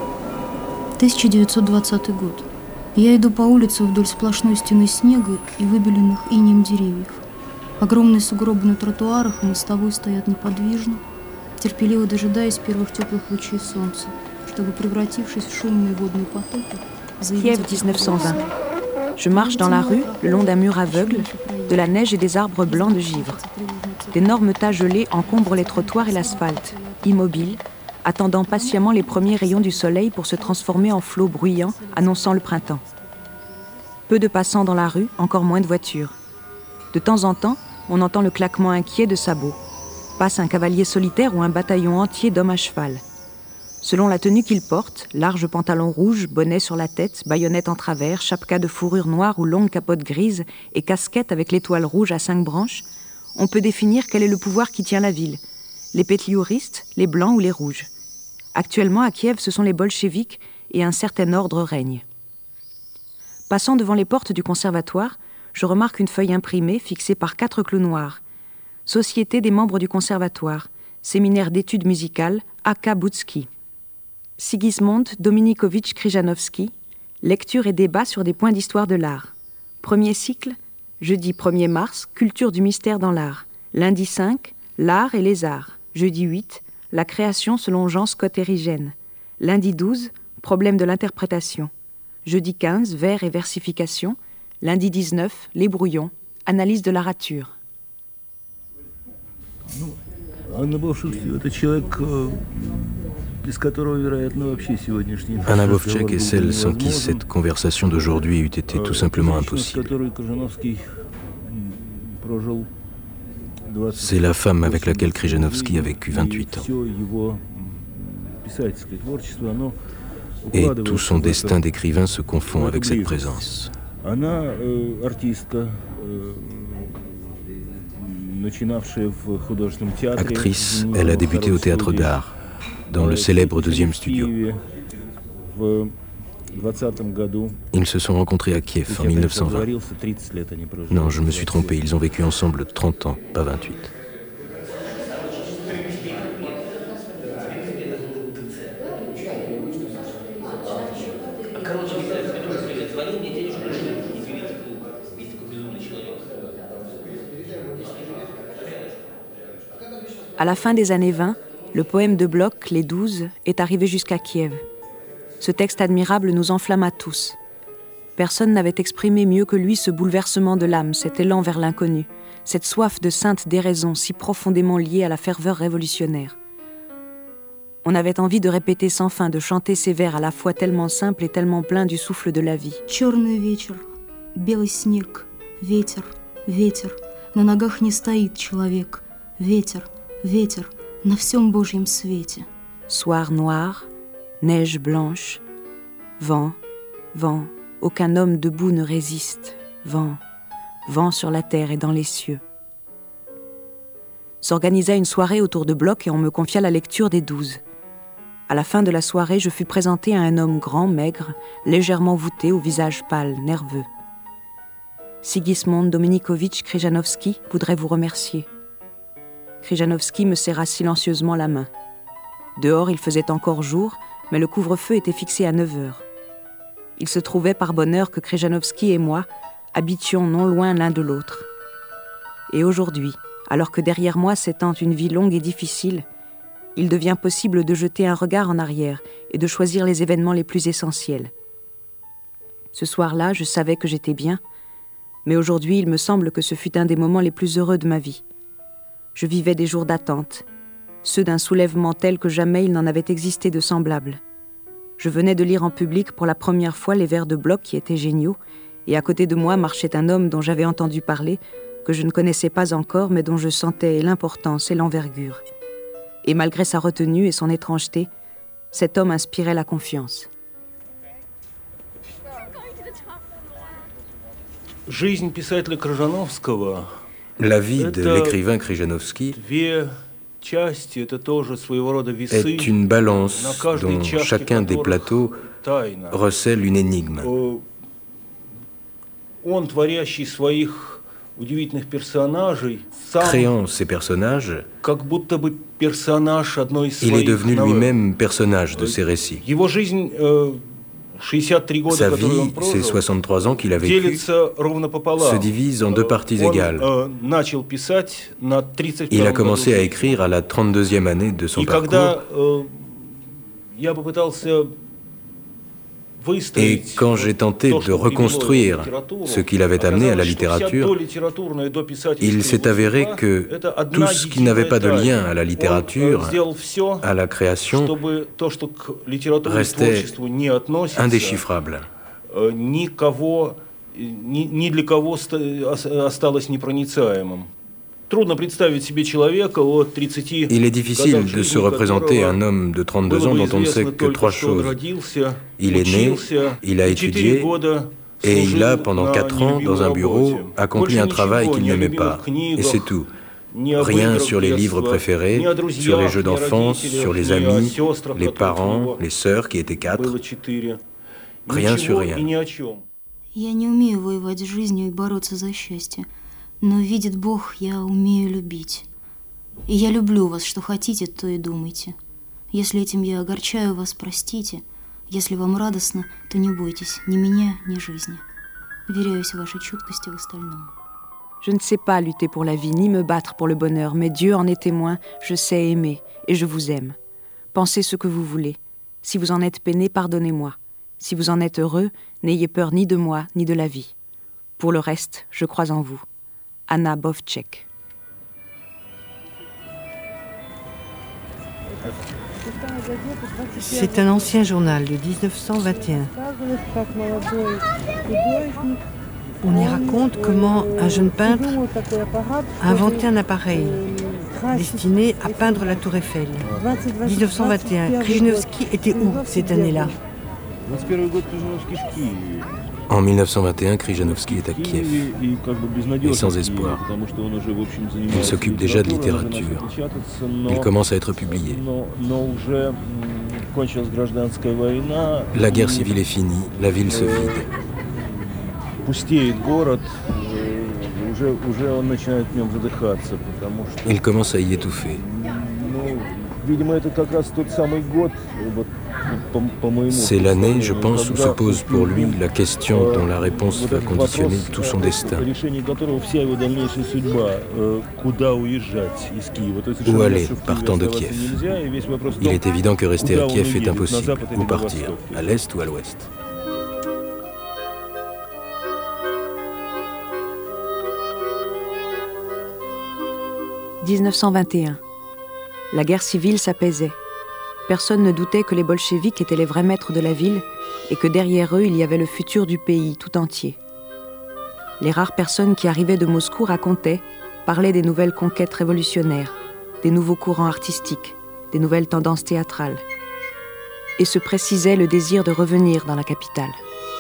Speaker 10: 1920 год. Я иду по улице вдоль сплошной стены снега и выбеленных инеем деревьев. Огромные сугробы на тротуарах и мостовой стоят неподвижно, терпеливо дожидаясь первых теплых лучей солнца, чтобы, превратившись в шумные водные потоки,
Speaker 3: Kiev 1920. Je marche dans la rue, le long d'un mur aveugle, de la neige et des arbres blancs de givre. D'énormes tas gelés encombrent les trottoirs et l'asphalte, immobiles, attendant patiemment les premiers rayons du soleil pour se transformer en flots bruyants annonçant le printemps. Peu de passants dans la rue, encore moins de voitures. De temps en temps, on entend le claquement inquiet de sabots. Passe un cavalier solitaire ou un bataillon entier d'hommes à cheval. Selon la tenue qu'ils portent, large pantalon rouge, bonnet sur la tête, baïonnette en travers, chapka de fourrure noire ou longue capote grise et casquette avec l'étoile rouge à 5 branches, on peut définir quel est le pouvoir qui tient la ville. Les pétliouristes, les blancs ou les rouges. Actuellement, à Kiev, ce sont les bolcheviks et un certain ordre règne. Passant devant les portes du conservatoire, je remarque une feuille imprimée fixée par 4 clous noirs. Société des membres du conservatoire, séminaire d'études musicales A.K. Budzki. Sigismond Dominikovitch Kryjanowski, lecture et débat sur des points d'histoire de l'art. Premier cycle, jeudi 1er mars, culture du mystère dans l'art. Lundi 5, l'art et les arts. Jeudi 8, la création selon Jean Scott Erigen. Lundi 12, problème de l'interprétation. Jeudi 15, vers et versification. Lundi 19, les brouillons, analyse de la rature.
Speaker 2: Anna
Speaker 6: Bovček est celle sans qui cette conversation d'aujourd'hui eût été tout simplement impossible. C'est la femme avec laquelle Kryjanowski a vécu 28 ans. Et tout son destin d'écrivain se confond avec cette présence. Actrice, elle a débuté au théâtre d'art, dans le célèbre deuxième studio. Ils se sont rencontrés à Kiev en 1920. Non, je me suis trompé, ils ont vécu ensemble 30 ans, pas 28.
Speaker 3: À la fin des années 20, le poème de Bloch, Les 12, est arrivé jusqu'à Kiev. Ce texte admirable nous enflamma tous. Personne n'avait exprimé mieux que lui ce bouleversement de l'âme, cet élan vers l'inconnu, cette soif de sainte déraison si profondément liée à la ferveur révolutionnaire. On avait envie de répéter sans fin, de chanter ces vers à la fois tellement simples et tellement pleins du souffle de la vie.
Speaker 10: Черный вечер, белый снег, ветер, ветер, на ногах не стоит человек, ветер, ветер, на всем Божьем свете.
Speaker 3: Soir noir, neige blanche, vent, vent, aucun homme debout ne résiste, vent, vent sur la terre et dans les cieux. S'organisa une soirée autour de Bloch et on me confia la lecture des 12. À la fin de la soirée, je fus présenté à un homme grand, maigre, légèrement voûté, au visage pâle, nerveux. Sigismond Dominikovitch Kryjanowski voudrait vous remercier. Kryjanowski me serra silencieusement la main. Dehors, il faisait encore jour, mais le couvre-feu était fixé à 9 heures. Il se trouvait par bonheur que Kryjanowski et moi habitions non loin l'un de l'autre. Et aujourd'hui, alors que derrière moi s'étend une vie longue et difficile, il devient possible de jeter un regard en arrière et de choisir les événements les plus essentiels. Ce soir-là, je savais que j'étais bien, mais aujourd'hui, il me semble que ce fut un des moments les plus heureux de ma vie. Je vivais des jours d'attente, ceux d'un soulèvement tel que jamais il n'en avait existé de semblable. Je venais de lire en public pour la première fois les vers de Bloch qui étaient géniaux, et à côté de moi marchait un homme dont j'avais entendu parler, que je ne connaissais pas encore, mais dont je sentais l'importance et l'envergure. Et malgré sa retenue et son étrangeté, cet homme inspirait la confiance.
Speaker 6: La vie de l'écrivain Kryjanowski est une balance dont chacun des plateaux recèle une énigme. Créant ces personnages, il est devenu lui-même personnage de ces récits. Sa vie, ces 63 ans qu'il a vécu, se divise en deux parties égales. Il a commencé à écrire à la 32e année de son parcours. Et quand j'ai tenté de reconstruire ce qu'il avait amené à la littérature, il s'est avéré que tout ce qui n'avait pas de lien à la littérature, à la création, restait indéchiffrable. Il est difficile de se représenter un homme de 32 ans dont on ne sait que trois choses. Il est né, il a étudié, et il a, pendant 4 ans, dans un bureau, accompli un travail qu'il n'aimait pas. Et c'est tout. Rien sur les livres préférés, sur les jeux d'enfance, sur les amis, les parents, les sœurs qui étaient 4. Rien sur rien.
Speaker 10: Я не умею воевать с жизнью и бороться за счастье. Но видит Бог, я умею любить. И я люблю вас, что хотите, то и думайте. Если этим я огорчаю вас, простите. Если вам радостно, то не бойтесь ни меня, ни жизни. Уверяюсь в вашей чуткости в остальном.
Speaker 3: Je ne sais pas lutter pour la vie, ni me battre pour le bonheur, mais Dieu en est témoin, je sais aimer, et je vous aime. Pensez ce que vous voulez. Si vous en êtes peiné, pardonnez-moi. Si vous en êtes heureux, n'ayez peur ni de moi, ni de la vie. Pour le reste, je crois en vous. Anna Bovček.
Speaker 8: C'est un ancien journal de 1921. On y raconte comment un jeune peintre a inventé un appareil destiné à peindre la tour Eiffel. 1921. Krzyżanowski était où cette année-là?
Speaker 6: En 1921, Krzyżanowski est à Kiev, et sans espoir. Il s'occupe déjà de littérature. Il commence à être publié. La guerre civile est finie, la ville se vide. Il commence à y étouffer. C'est l'année, je pense, où se pose pour lui la question dont la réponse va conditionner tout son destin. Où aller, partant de Kiev? Il est évident que rester à Kiev est impossible. Où partir? À l'est ou à l'ouest?
Speaker 3: « 1921. La guerre civile s'apaisait. Personne ne doutait que les bolcheviks étaient les vrais maîtres de la ville et que derrière eux, il y avait le futur du pays tout entier. Les rares personnes qui arrivaient de Moscou racontaient, parlaient des nouvelles conquêtes révolutionnaires, des nouveaux courants artistiques, des nouvelles tendances théâtrales. Et se précisait le désir de revenir dans la capitale.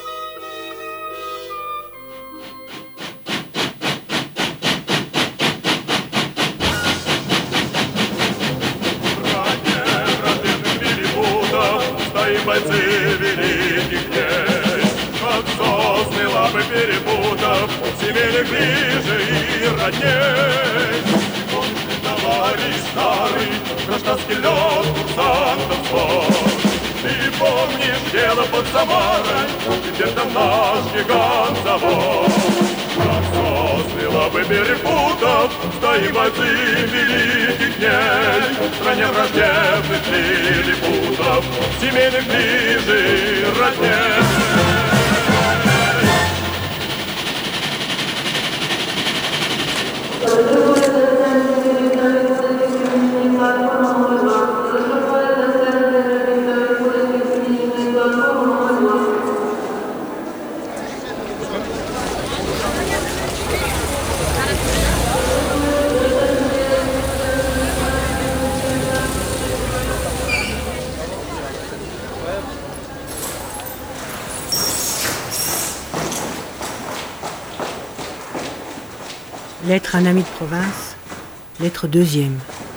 Speaker 8: Lettre à un ami de province, lettre deuxième.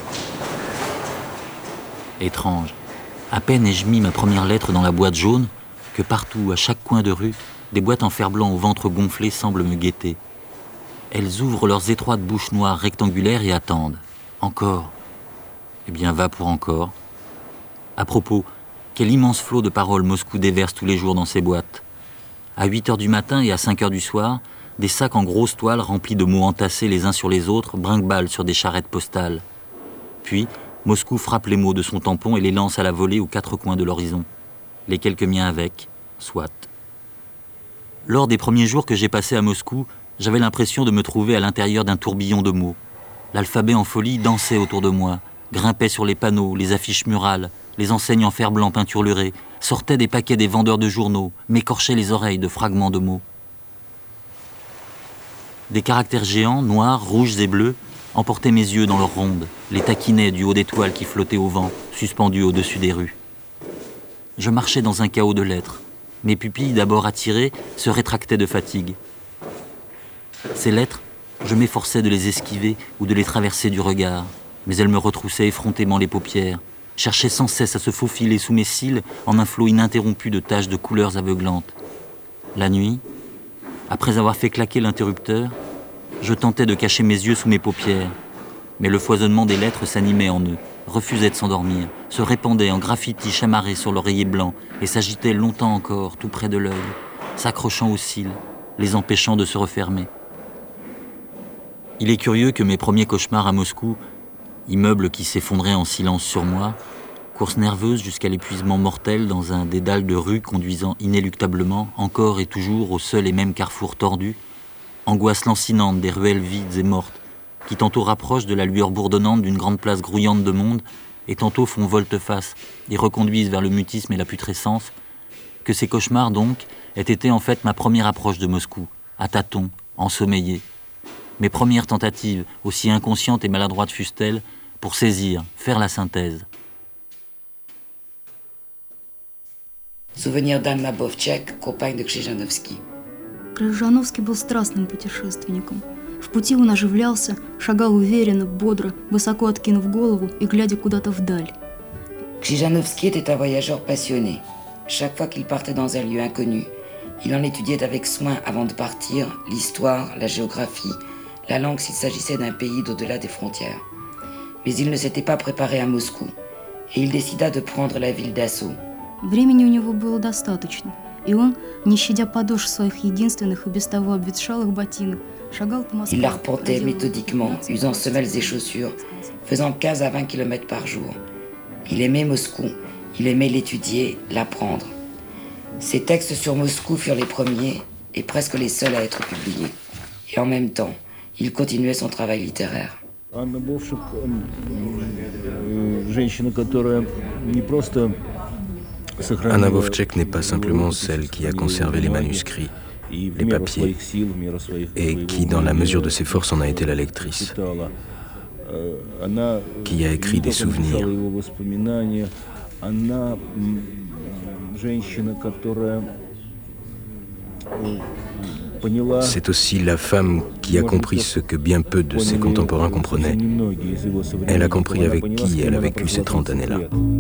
Speaker 5: Étrange. À peine ai-je mis ma première lettre dans la boîte jaune que partout, à chaque coin de rue, des boîtes en fer-blanc au ventre gonflé semblent me guetter. Elles ouvrent leurs étroites bouches noires rectangulaires et attendent. Encore. Eh bien, va pour encore. À propos, quel immense flot de paroles Moscou déverse tous les jours dans ses boîtes. À 8h du matin et à 5h du soir, des sacs en grosse toile remplis de mots entassés les uns sur les autres brinque-ballent sur des charrettes postales. Puis, Moscou frappe les mots de son tampon et les lance à la volée aux quatre coins de l'horizon. Les quelques miens avec, soit. Lors des premiers jours que j'ai passés à Moscou, j'avais l'impression de me trouver à l'intérieur d'un tourbillon de mots. L'alphabet en folie dansait autour de moi, grimpait sur les panneaux, les affiches murales, les enseignes en fer blanc peinturlurées, sortait des paquets des vendeurs de journaux, m'écorchait les oreilles de fragments de mots. Des caractères géants, noirs, rouges et bleus, emportaient mes yeux dans leurs rondes, les taquinaient du haut des toiles qui flottaient au vent, suspendues au-dessus des rues. Je marchais dans un chaos de lettres. Mes pupilles, d'abord attirées, se rétractaient de fatigue. Ces lettres, je m'efforçais de les esquiver ou de les traverser du regard, mais elles me retroussaient effrontément les paupières, cherchaient sans cesse à se faufiler sous mes cils en un flot ininterrompu de taches de couleurs aveuglantes. La nuit, après avoir fait claquer l'interrupteur, je tentais de cacher mes yeux sous mes paupières. Mais le foisonnement des lettres s'animait en eux, refusait de s'endormir, se répandait en graffitis chamarrés sur l'oreiller blanc et s'agitait longtemps encore tout près de l'œil, s'accrochant aux cils, les empêchant de se refermer. Il est curieux que mes premiers cauchemars à Moscou, immeuble qui s'effondrait en silence sur moi, course nerveuse jusqu'à l'épuisement mortel dans un dédale de rues conduisant inéluctablement, encore et toujours, au seul et même carrefour tordu, angoisse lancinante des ruelles vides et mortes, qui tantôt rapprochent de la lueur bourdonnante d'une grande place grouillante de monde, et tantôt font volte-face et reconduisent vers le mutisme et la putrescence, que ces cauchemars, donc, aient été en fait ma première approche de Moscou, à tâtons, ensommeillé. Mes premières tentatives, aussi inconscientes et maladroites fussent-elles, pour saisir, faire la synthèse.
Speaker 1: Souvenir d'Anna Bovchek, compagne de Krzyżanowski.
Speaker 10: Крыжановский был страстным путешественником. В пути он оживлялся, шагал уверенно, бодро, высоко откинув голову и глядя куда-то вдаль.
Speaker 1: Krzyżanowski était un voyageur passionné. Chaque fois qu'il partait dans un lieu inconnu, il en étudiait avec soin avant de partir l'histoire, la géographie, la langue s'il s'agissait d'un pays d'au-delà des frontières. Mais il ne s'était pas préparé à Moscou, et il décida de prendre la ville d'assaut.
Speaker 10: Времени у него было достаточно, и он, не щадя подошв своих единственных и без того обветшалых ботинок, шагал по Москве.
Speaker 1: Il arpentait méthodiquement, usant semelles et chaussures, faisant 15 à 20 km par jour. Il aimait Moscou, il aimait l'étudier, l'apprendre. Ses textes sur Moscou furent les premiers et presque les seuls à être publiés. Et en même temps, il continuait son travail littéraire.
Speaker 2: Анна Бовчек, женщина, которая не просто
Speaker 6: Anna Bovchek n'est pas simplement celle qui a conservé les manuscrits, les papiers, et qui, dans la mesure de ses forces, en a été la lectrice, qui a écrit des souvenirs. C'est aussi la femme qui a compris ce que bien peu de ses contemporains comprenaient. Elle a compris avec qui elle a vécu ces 30 années-là.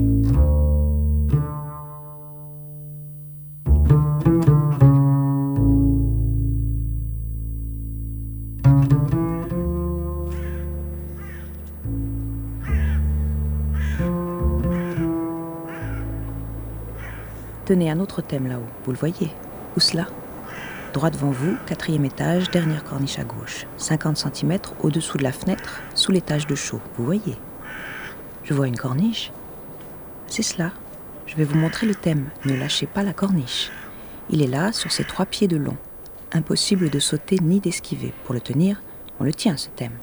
Speaker 3: Tenez un autre thème là-haut, vous le voyez. Où cela ? Droit devant vous, 4e étage, dernière corniche à gauche. 50 cm au-dessous de la fenêtre, sous l'étage de chaud. Vous voyez ? Je vois une corniche. C'est cela. Je vais vous montrer le thème. Ne lâchez pas la corniche. Il est là, sur ses 3 pieds de long. Impossible de sauter ni d'esquiver. Pour le tenir, on le tient, ce thème.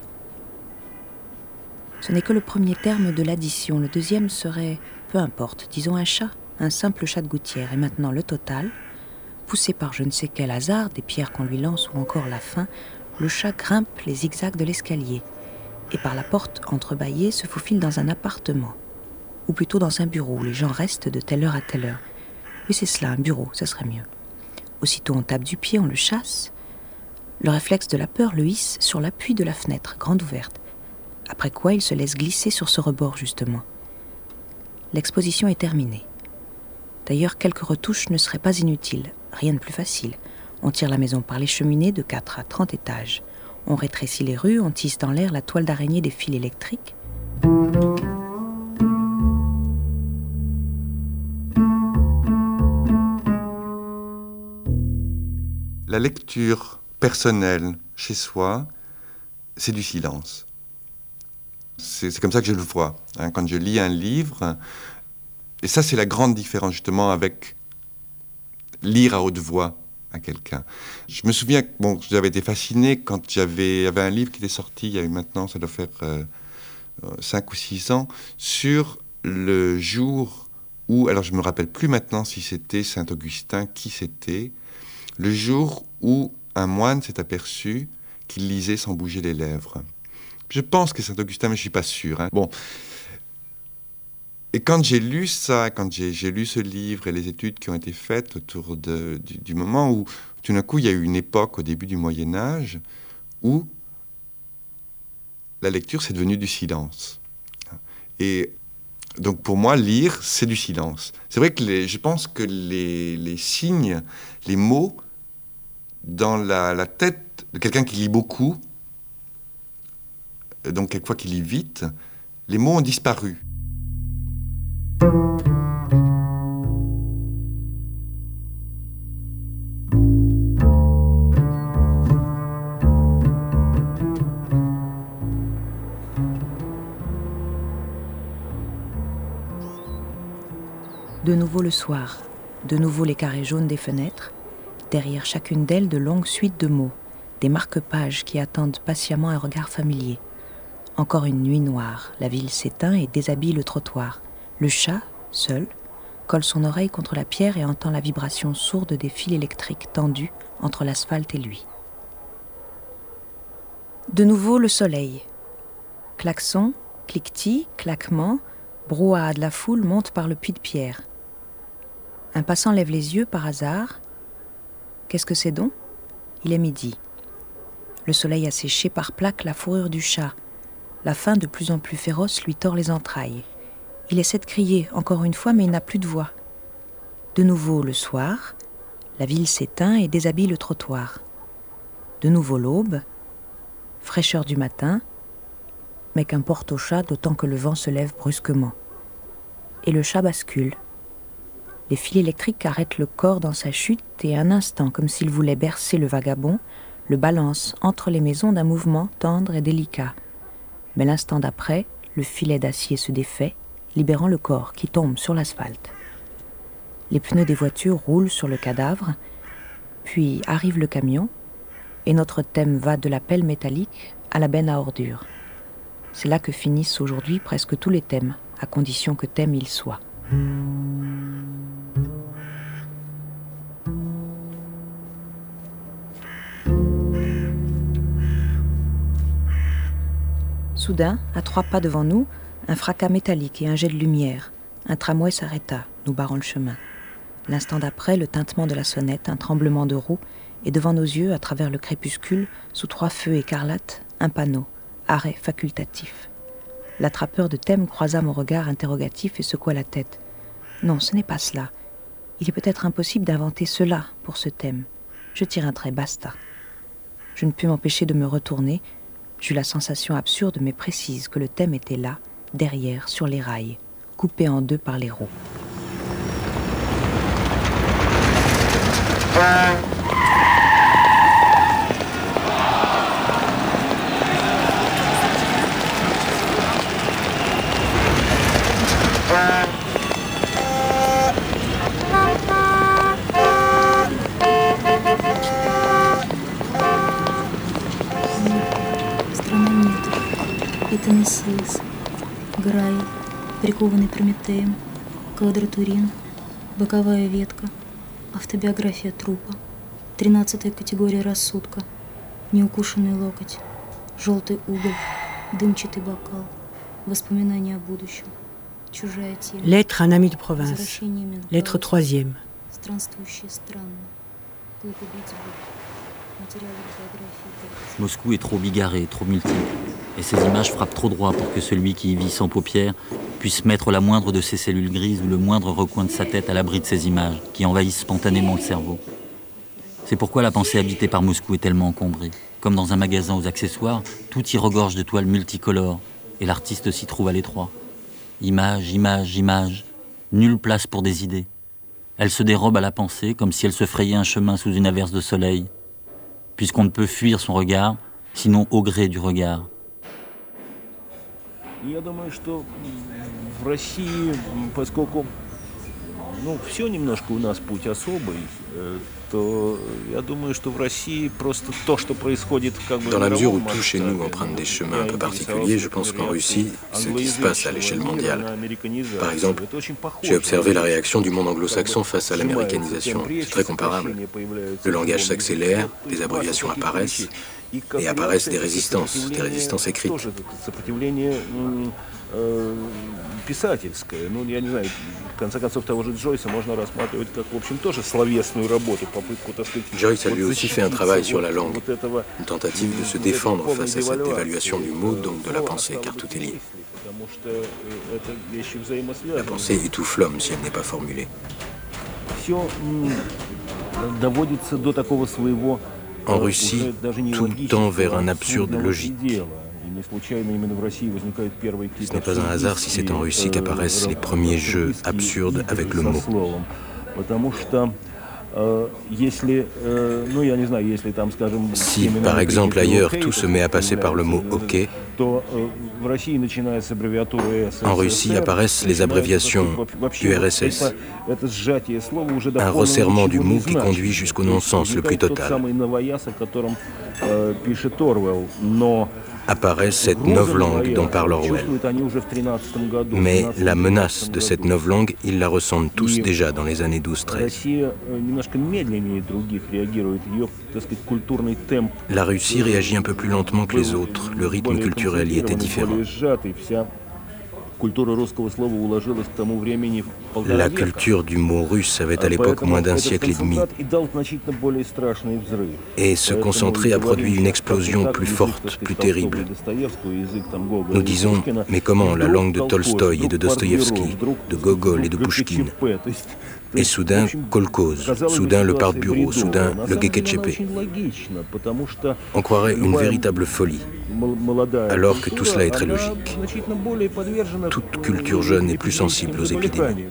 Speaker 3: Ce n'est que le premier terme de l'addition. Le deuxième serait, peu importe, disons un chat. Un simple chat de gouttière, et maintenant le total, poussé par je ne sais quel hasard, des pierres qu'on lui lance ou encore la faim, le chat grimpe les zigzags de l'escalier, et par la porte entrebâillée se faufile dans un appartement, ou plutôt dans un bureau où les gens restent de telle heure à telle heure. Oui, c'est cela, un bureau, ça serait mieux. Aussitôt on tape du pied, on le chasse, le réflexe de la peur le hisse sur l'appui de la fenêtre, grande ouverte, après quoi il se laisse glisser sur ce rebord justement. L'exposition est terminée. D'ailleurs, quelques retouches ne seraient pas inutiles, rien de plus facile. On tire la maison par les cheminées de 4 à 30 étages. On rétrécit les rues, on tisse dans l'air la toile d'araignée des fils électriques.
Speaker 11: La lecture personnelle chez soi, c'est du silence. C'est comme ça que je le vois. Quand je lis un livre... Et ça, c'est la grande différence, justement, avec lire à haute voix à quelqu'un. Je me souviens que j'avais été fasciné quand il y avait un livre qui était sorti, il y a eu maintenant, ça doit faire 5 ou 6 ans, sur le jour où, alors je ne me rappelle plus maintenant si c'était Saint-Augustin, qui c'était, le jour où un moine s'est aperçu qu'il lisait sans bouger les lèvres. Je pense que Saint-Augustin, mais je ne suis pas sûr. Bon. Et quand j'ai lu ça, quand j'ai lu ce livre et les études qui ont été faites autour du moment où, tout d'un coup, il y a eu une époque au début du Moyen-Âge où la lecture, c'est devenu du silence. Et donc, pour moi, lire, c'est du silence. C'est vrai que je pense que les signes, les mots, dans la tête de quelqu'un qui lit beaucoup, donc quelquefois qu'il lit vite, les mots ont disparu.
Speaker 3: De nouveau le soir, de nouveau les carrés jaunes des fenêtres, derrière chacune d'elles de longues suites de mots, des marque-pages qui attendent patiemment un regard familier. Encore une nuit noire, la ville s'éteint et déshabille le trottoir. Le chat, seul, colle son oreille contre la pierre et entend la vibration sourde des fils électriques tendus entre l'asphalte et lui. De nouveau le soleil. Klaxon, cliquetis, claquement, brouhaha de la foule monte par le puits de pierre. Un passant lève les yeux par hasard. Qu'est-ce que c'est donc ? Il est midi. Le soleil a séché par plaques la fourrure du chat. La faim de plus en plus féroce lui tord les entrailles. Il essaie de crier encore une fois, mais il n'a plus de voix. De nouveau le soir, la ville s'éteint et déshabille le trottoir. De nouveau l'aube, fraîcheur du matin, mais qu'importe au chat d'autant que le vent se lève brusquement. Et le chat bascule. Les fils électriques arrêtent le corps dans sa chute et un instant, comme s'il voulait bercer le vagabond, le balance entre les maisons d'un mouvement tendre et délicat. Mais l'instant d'après, le filet d'acier se défait, libérant le corps qui tombe sur l'asphalte. Les pneus des voitures roulent sur le cadavre, puis arrive le camion, et notre thème va de la pelle métallique à la benne à ordures. C'est là que finissent aujourd'hui presque tous les thèmes, à condition que thème ils soient. Soudain, à 3 pas devant nous, un fracas métallique et un jet de lumière. Un tramway s'arrêta, nous barrant le chemin. L'instant d'après, le tintement de la sonnette, un tremblement de roue, et devant nos yeux, à travers le crépuscule, sous 3 feux écarlates, un panneau, arrêt facultatif. L'attrapeur de thème croisa mon regard interrogatif et secoua la tête. Non, ce n'est pas cela. Il est peut-être impossible d'inventer cela pour ce thème. Je tire un trait, basta. Je ne pus m'empêcher de me retourner. J'eus la sensation absurde mais précise que le thème était là, derrière, sur les rails, coupé en deux par les roues.
Speaker 10: Теннессис, Грай, прикованный Прометеем, Квадратурин, боковая ветка, автобиография трупа, 13-я категория рассудка, неукушенный локоть, желтый уголь, дымчатый бокал, воспоминания о будущем, чужая тема.
Speaker 8: Lettre à un ami de province. Lettre 3e.
Speaker 10: Странствующие странно, клуб убийц, материалы биографии.
Speaker 5: Moscou est trop bigarré, trop multiple. Et ces images frappent trop droit pour que celui qui y vit sans paupières puisse mettre la moindre de ses cellules grises ou le moindre recoin de sa tête à l'abri de ces images qui envahissent spontanément le cerveau. C'est pourquoi la pensée habitée par Moscou est tellement encombrée. Comme dans un magasin aux accessoires, tout y regorge de toiles multicolores et l'artiste s'y trouve à l'étroit. Images, images, images. Nulle place pour des idées. Elle se dérobe à la pensée comme si elle se frayait un chemin sous une averse de soleil. Puisqu'on ne peut fuir son regard, sinon au gré du regard.
Speaker 2: Я думаю, что в России, поскольку все немножко у нас путь особый, то я думаю, что в России просто то, что происходит как бы...
Speaker 6: Dans la mesure où tous chez nous empruntent des chemins un peu particuliers, je pense qu'en Russie, ce qui se passe à l'échelle mondiale. Par exemple, j'ai observé la réaction du monde anglo-saxon face à l'américanisation. C'est très comparable. Le langage s'accélère, des abréviations apparaissent, et apparaissent des résistances écrites.
Speaker 2: Писательская. Я не знаю, в конце концов, того же Джойса можно рассматривать как, в общем, тоже словесную работу, попытку, так сказать...
Speaker 6: Joyce a lui aussi fait un travail sur la langue, une tentative de se défendre face à cette évaluation du mot, donc de la pensée, car tout est lié. La pensée étouffe l'homme si elle n'est pas formulée. En Russie, tout tend vers un absurde logique. Ce n'est pas un hasard si c'est en Russie qu'apparaissent les premiers jeux absurdes avec le mot. Si, par exemple, ailleurs, tout se met à passer par le mot « OK », en Russie apparaissent les abréviations URSS, un resserrement du mot qui conduit jusqu'au non-sens le plus total. Apparaît cette novlangue dont parle Orwell. Mais la menace de cette novlangue, ils la ressentent tous déjà dans les années 12-13. La Russie réagit un peu plus lentement que les autres. Le rythme culturel y était différent. La culture du mot russe avait à l'époque moins d'un siècle et demi. Et se concentrer a produit une explosion plus forte, plus terrible. Nous disons, mais comment la langue de Tolstoï et de Dostoïevski, de Gogol et de Pouchkine? Et soudain, kolkhoz, soudain le part-bureau, soudain le Geketchepé. On croirait une véritable folie, alors que tout cela est très logique. Toute culture jeune est plus sensible aux épidémies.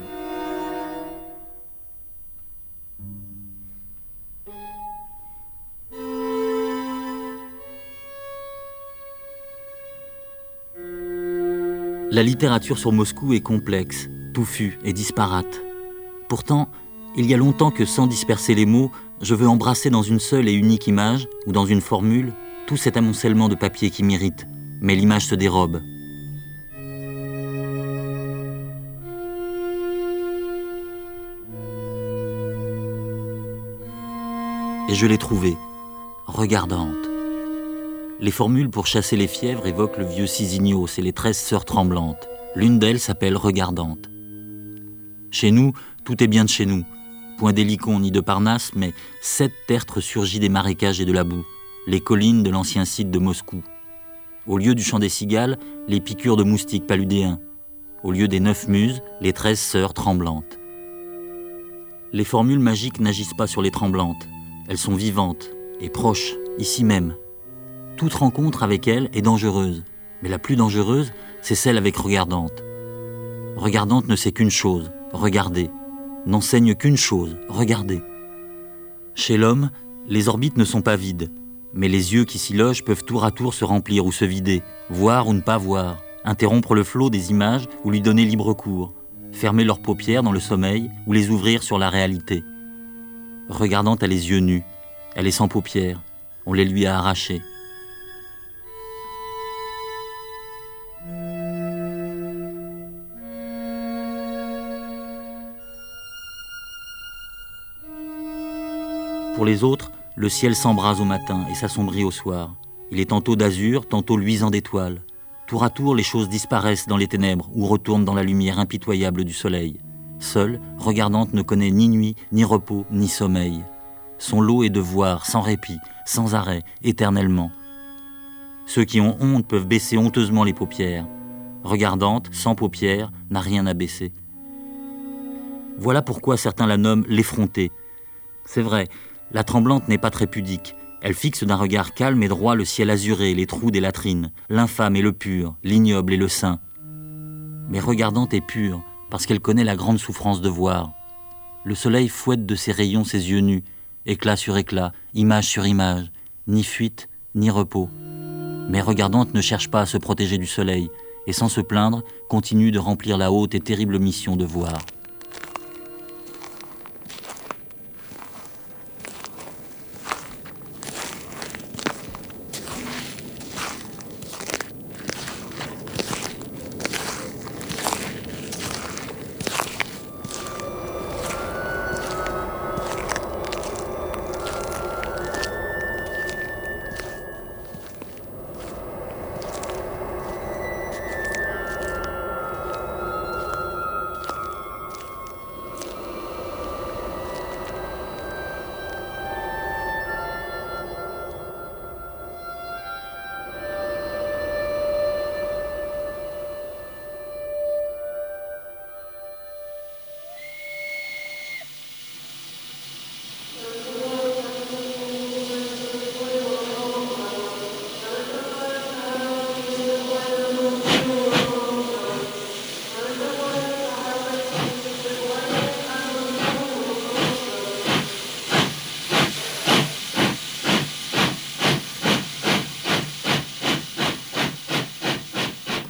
Speaker 5: La littérature sur Moscou est complexe, touffue et disparate. Pourtant, il y a longtemps que, sans disperser les mots, je veux embrasser dans une seule et unique image, ou dans une formule, tout cet amoncellement de papier qui m'irrite. Mais l'image se dérobe. Et je l'ai trouvée, regardante. Les formules pour chasser les fièvres évoquent le vieux Sisignos et les 13 sœurs tremblantes. L'une d'elles s'appelle Regardante. Chez nous, tout est bien de chez nous. Point d'Hélicon ni de Parnasse, mais 7 tertres surgis des marécages et de la boue, les collines de l'ancien site de Moscou. Au lieu du chant des cigales, les piqûres de moustiques paludéens. Au lieu des 9 muses, les 13 sœurs tremblantes. Les formules magiques n'agissent pas sur les tremblantes. Elles sont vivantes et proches, ici même. Toute rencontre avec elles est dangereuse, mais la plus dangereuse, c'est celle avec Regardante. Regardante ne sait qu'une chose, regarder. N'enseigne qu'une chose, regarder. Chez l'homme, les orbites ne sont pas vides, mais les yeux qui s'y logent peuvent tour à tour se remplir ou se vider, voir ou ne pas voir, interrompre le flot des images ou lui donner libre cours, fermer leurs paupières dans le sommeil ou les ouvrir sur la réalité. Regardante a les yeux nus, elle est sans paupières, on les lui a arrachés. Pour les autres, le ciel s'embrase au matin et s'assombrit au soir. Il est tantôt d'azur, tantôt luisant d'étoiles. Tour à tour, les choses disparaissent dans les ténèbres ou retournent dans la lumière impitoyable du soleil. Seule, Regardante ne connaît ni nuit, ni repos, ni sommeil. Son lot est de voir, sans répit, sans arrêt, éternellement. Ceux qui ont honte peuvent baisser honteusement les paupières. Regardante, sans paupières, n'a rien à baisser. Voilà pourquoi certains la nomment l'effrontée. C'est vrai, la tremblante n'est pas très pudique. Elle fixe d'un regard calme et droit le ciel azuré, les trous des latrines, l'infâme et le pur, l'ignoble et le saint. Mais Regardante est pure, parce qu'elle connaît la grande souffrance de voir. Le soleil fouette de ses rayons ses yeux nus, éclat sur éclat, image sur image, ni fuite, ni repos. Mais Regardante ne cherche pas à se protéger du soleil, et sans se plaindre, continue de remplir la haute et terrible mission de voir.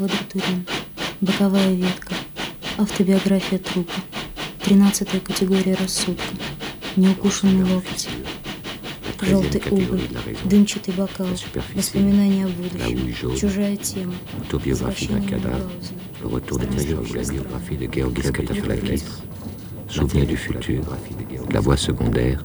Speaker 10: квадратурин. Боковая ветка. Автобиография трупа. 13-я категория рассудка. Неукушенный локоть. Желтый уголь. Дымчатый бокал. Воспоминания о будущем. Чужая тема.
Speaker 4: Autobiographie d'un cadavre. Le retour de Taylor ou la biographie de Georgis Katafalakis. Souvenir du futur. La voix secondaire.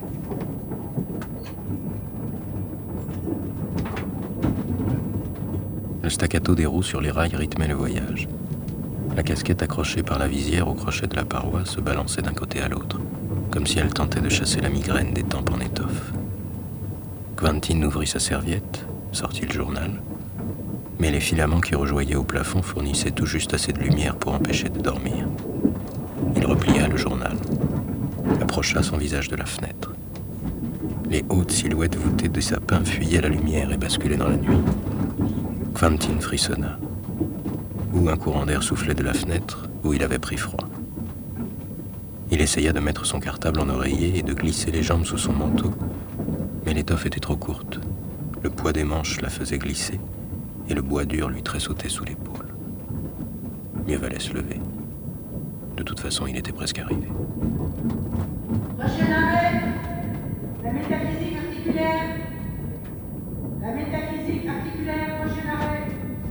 Speaker 6: Le staccato des roues sur les rails rythmait le voyage. La casquette accrochée par la visière au crochet de la paroi se balançait d'un côté à l'autre, comme si elle tentait de chasser la migraine des tempes en étoffe. Quentin ouvrit sa serviette, sortit le journal, mais les filaments qui rejoignaient au plafond fournissaient tout juste assez de lumière pour empêcher de dormir. Il replia le journal, approcha son visage de la fenêtre. Les hautes silhouettes voûtées des sapins fuyaient la lumière et basculaient dans la nuit. Quentin frissonna. Ou un courant d'air soufflait de la fenêtre, ou il avait pris froid. Il essaya de mettre son cartable en oreiller et de glisser les jambes sous son manteau, mais l'étoffe était trop courte. Le poids des manches la faisait glisser, et le bois dur lui tressautait sous l'épaule. Mieux valait se lever. De toute façon, il était presque arrivé.
Speaker 12: Prochain arrêt, la métaphysique articulaire. La métaphysique articulaire, prochain arrêt.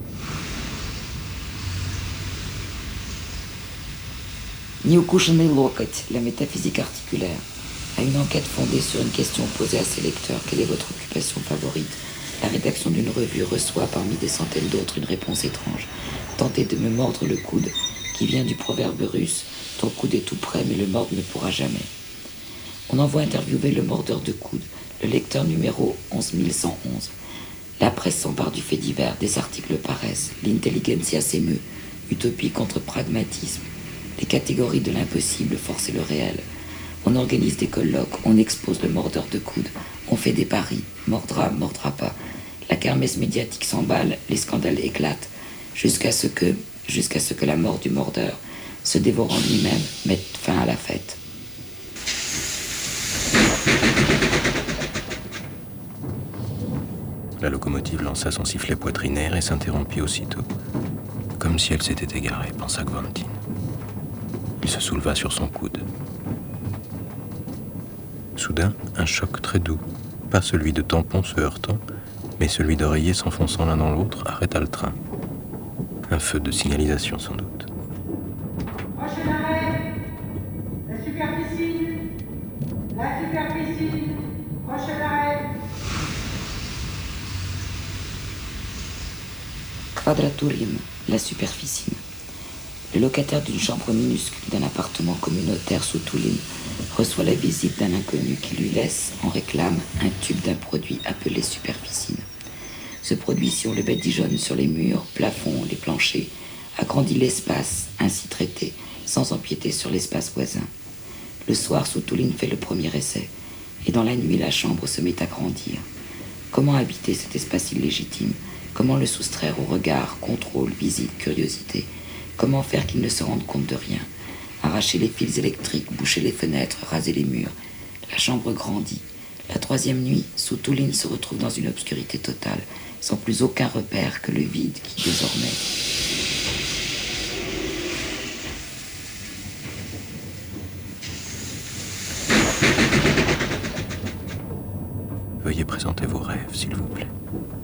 Speaker 1: Неукушенный локоть, la métaphysique articulaire, a une enquête fondée sur une question posée à ses lecteurs. Quelle est votre occupation favorite? La rédaction d'une revue reçoit parmi des centaines d'autres une réponse étrange. Tentez de me mordre le coude, qui vient du proverbe russe. Ton coude est tout près, mais le mordre ne pourra jamais. On envoie interviewer le mordeur de coude, le lecteur numéro 11111. La presse s'empare du fait divers, des articles paraissent, l'intelligentsia s'émeut, utopie contre pragmatisme. Les catégories de l'impossible forcent le réel. On organise des colloques, on expose le mordeur de coude, on fait des paris, mordra, mordra pas. La kermesse médiatique s'emballe, les scandales éclatent, jusqu'à ce que la mort du mordeur, se dévorant lui-même, mette fin à la fête.
Speaker 6: La locomotive lança son sifflet poitrinaire et s'interrompit aussitôt, comme si elle s'était égarée, pensa Quentin. Il se souleva sur son coude. Soudain, un choc très doux, pas celui de tampons se heurtant, mais celui d'oreillers s'enfonçant l'un dans l'autre, arrêta le train. Un feu de signalisation sans doute.
Speaker 12: Prochain arrêt, la superficie, prochain arrêt.
Speaker 1: Quadraturim, la superficine. Le locataire d'une chambre minuscule d'un appartement communautaire sous Touline reçoit la visite d'un inconnu qui lui laisse, en réclame, un tube d'un produit appelé superficine. Ce produit, si on le badigeonne sur les murs, plafonds, les planchers, agrandit l'espace ainsi traité, sans empiéter sur l'espace voisin. Le soir, Soutouline fait le premier essai, et dans la nuit, la chambre se met à grandir. Comment habiter cet espace illégitime? Comment le soustraire au regard, contrôle, visite, curiosité? Comment faire qu'il ne se rende compte de rien? Arracher les fils électriques, boucher les fenêtres, raser les murs. La chambre grandit. La troisième nuit, Soutouline se retrouve dans une obscurité totale, sans plus aucun repère que le vide qui désormais...
Speaker 6: Veuillez présenter vos rêves, s'il vous plaît.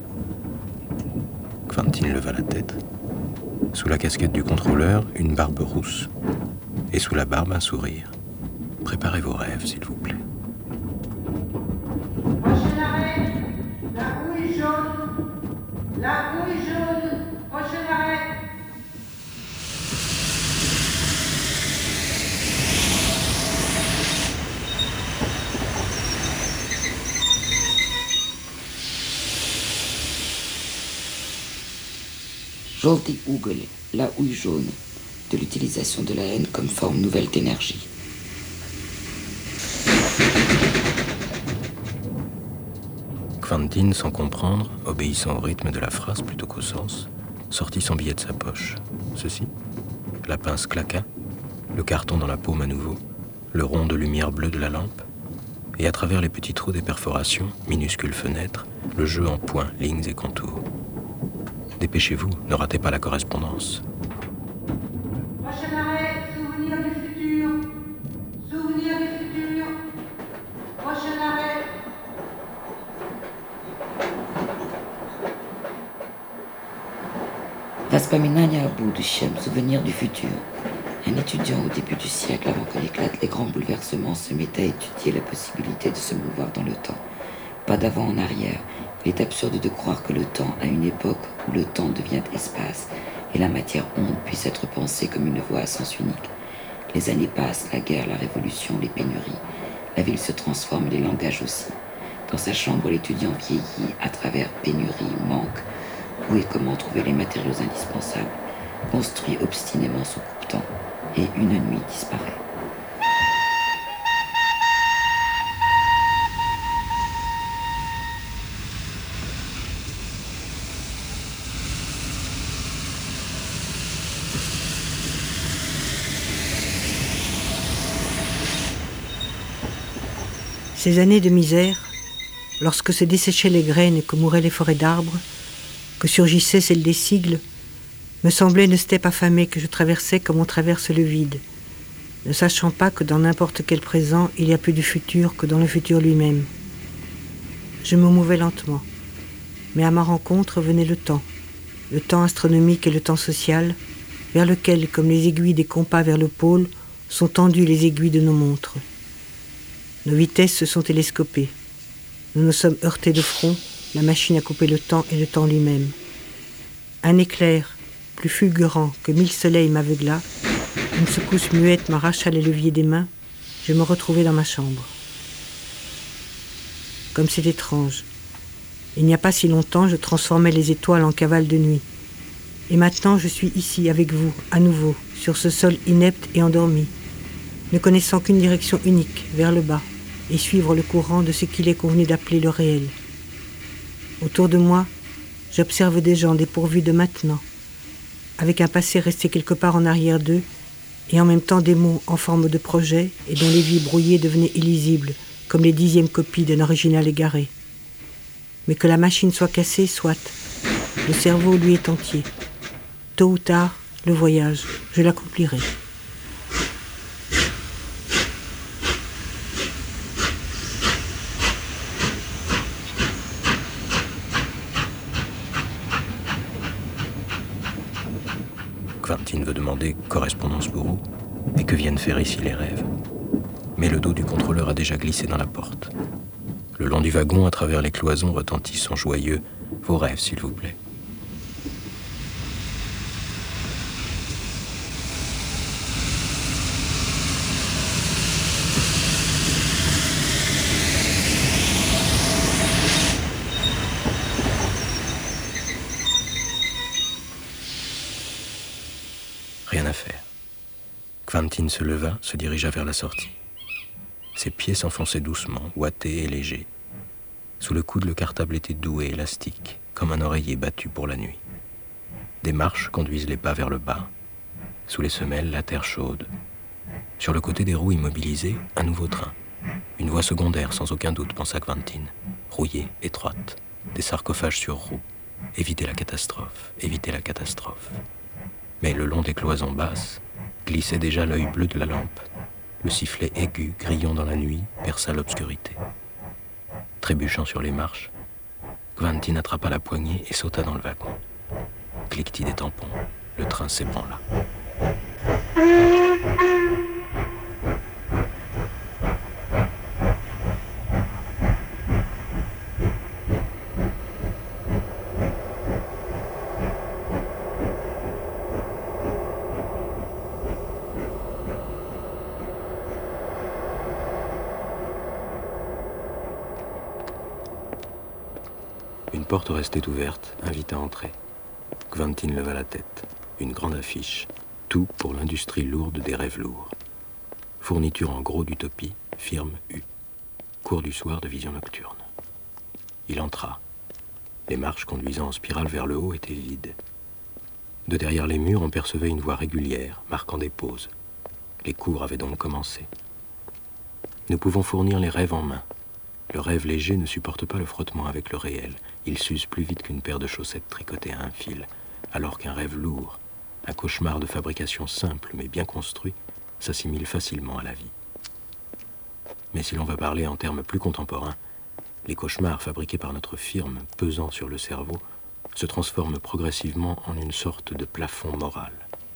Speaker 6: Quentin leva la tête. Sous la casquette du contrôleur, une barbe rousse. Et sous la barbe, un sourire. Préparez vos rêves, s'il vous plaît.
Speaker 12: Prochain arrêt, la houille jaune. La houille jaune. Prochain arrêt.
Speaker 1: Jolty Ugle, la houille jaune, de l'utilisation de la haine comme forme nouvelle d'énergie.
Speaker 6: Quentin, sans comprendre, obéissant au rythme de la phrase plutôt qu'au sens, sortit son billet de sa poche. Ceci. La pince claqua, le carton dans la paume à nouveau, le rond de lumière bleue de la lampe, et à travers les petits trous des perforations, minuscules fenêtres, le jeu en points, lignes et contours. Dépêchez-vous, ne ratez pas la correspondance.
Speaker 12: Prochain arrêt, souvenir du futur. Souvenir du futur. Prochain arrêt.
Speaker 1: Vaspaminania à bout de Chiem, souvenir du futur. Un étudiant au début du siècle, avant que n'éclatent les grands bouleversements, se mettait à étudier la possibilité de se mouvoir dans le temps. Pas d'avant en arrière. Il est absurde de croire que le temps, à une époque où le temps devient espace et la matière onde, puisse être pensée comme une voie à sens unique. Les années passent, la guerre, la révolution, les pénuries. La ville se transforme et les langages aussi. Dans sa chambre, l'étudiant vieillit à travers pénurie, manque. Où et comment trouver les matériaux indispensables, construit obstinément son coupe-temps, et une nuit disparaît.
Speaker 8: Ces années de misère, lorsque se desséchaient les graines et que mouraient les forêts d'arbres, que surgissaient celles des sigles, me semblait une steppe affamée que je traversais comme on traverse le vide, ne sachant pas que dans n'importe quel présent, il y a plus du futur que dans le futur lui-même. Je me mouvais lentement, mais à ma rencontre venait le temps astronomique et le temps social, vers lequel, comme les aiguilles des compas vers le pôle, sont tendues les aiguilles de nos montres. Nos vitesses se sont télescopées. Nous nous sommes heurtés de front, la machine a coupé le temps et le temps lui-même. Un éclair, plus fulgurant que 1000 soleils m'aveugla, une secousse muette m'arracha les leviers des mains, je me retrouvai dans ma chambre. Comme c'est étrange. Il n'y a pas si longtemps, je transformais les étoiles en cavales de nuit. Et maintenant, je suis ici, avec vous, à nouveau, sur ce sol inepte et endormi, ne connaissant qu'une direction unique, vers le bas, et suivre le courant de ce qu'il est convenu d'appeler le réel. Autour de moi, j'observe des gens dépourvus de maintenant, avec un passé resté quelque part en arrière d'eux, et en même temps des mots en forme de projet et dont les vies brouillées devenaient illisibles, comme les 10e copies d'un original égaré. Mais que la machine soit cassée, soit. Le cerveau, lui, est entier. Tôt ou tard, le voyage, je l'accomplirai.
Speaker 6: Quentin veut demander correspondance pour où et que viennent faire ici les rêves. Mais le dos du contrôleur a déjà glissé dans la porte. Le long du wagon, à travers les cloisons, retentit son joyeux « Vos rêves, s'il vous plaît ». Rien à faire. Quentin se leva, se dirigea vers la sortie. Ses pieds s'enfonçaient doucement, ouatés et légers. Sous le coude, le cartable était doux et élastique, comme un oreiller battu pour la nuit. Des marches conduisent les pas vers le bas. Sous les semelles, la terre chaude. Sur le côté des roues immobilisées, un nouveau train. Une voie secondaire, sans aucun doute, pensa Quentin. Rouillée, étroite, des sarcophages sur roues. Éviter la catastrophe, éviter la catastrophe. Mais le long des cloisons basses, glissait déjà l'œil bleu de la lampe. Le sifflet aigu, grillant dans la nuit, perça l'obscurité. Trébuchant sur les marches, Quentin attrapa la poignée et sauta dans le wagon. Cliquetis des tampons, le train s'ébranla. Une porte restait ouverte, invite à entrer. Quentin leva la tête. Une grande affiche. Tout pour l'industrie lourde des rêves lourds. Fourniture en gros d'utopie, firme U. Cours du soir de vision nocturne. Il entra. Les marches conduisant en spirale vers le haut étaient vides. De derrière les murs, on percevait une voie régulière, marquant des pauses. Les cours avaient donc commencé. Nous pouvons fournir les rêves en main. Le rêve léger ne supporte pas le frottement avec le réel. Il s'use plus vite qu'une paire de chaussettes tricotées à un fil, alors qu'un rêve lourd, un cauchemar de fabrication simple mais bien construit, s'assimile facilement à la vie. Mais si l'on veut parler en termes plus contemporains, les cauchemars fabriqués par notre firme, pesant sur le cerveau, se transforment progressivement en une sorte de plafond moral.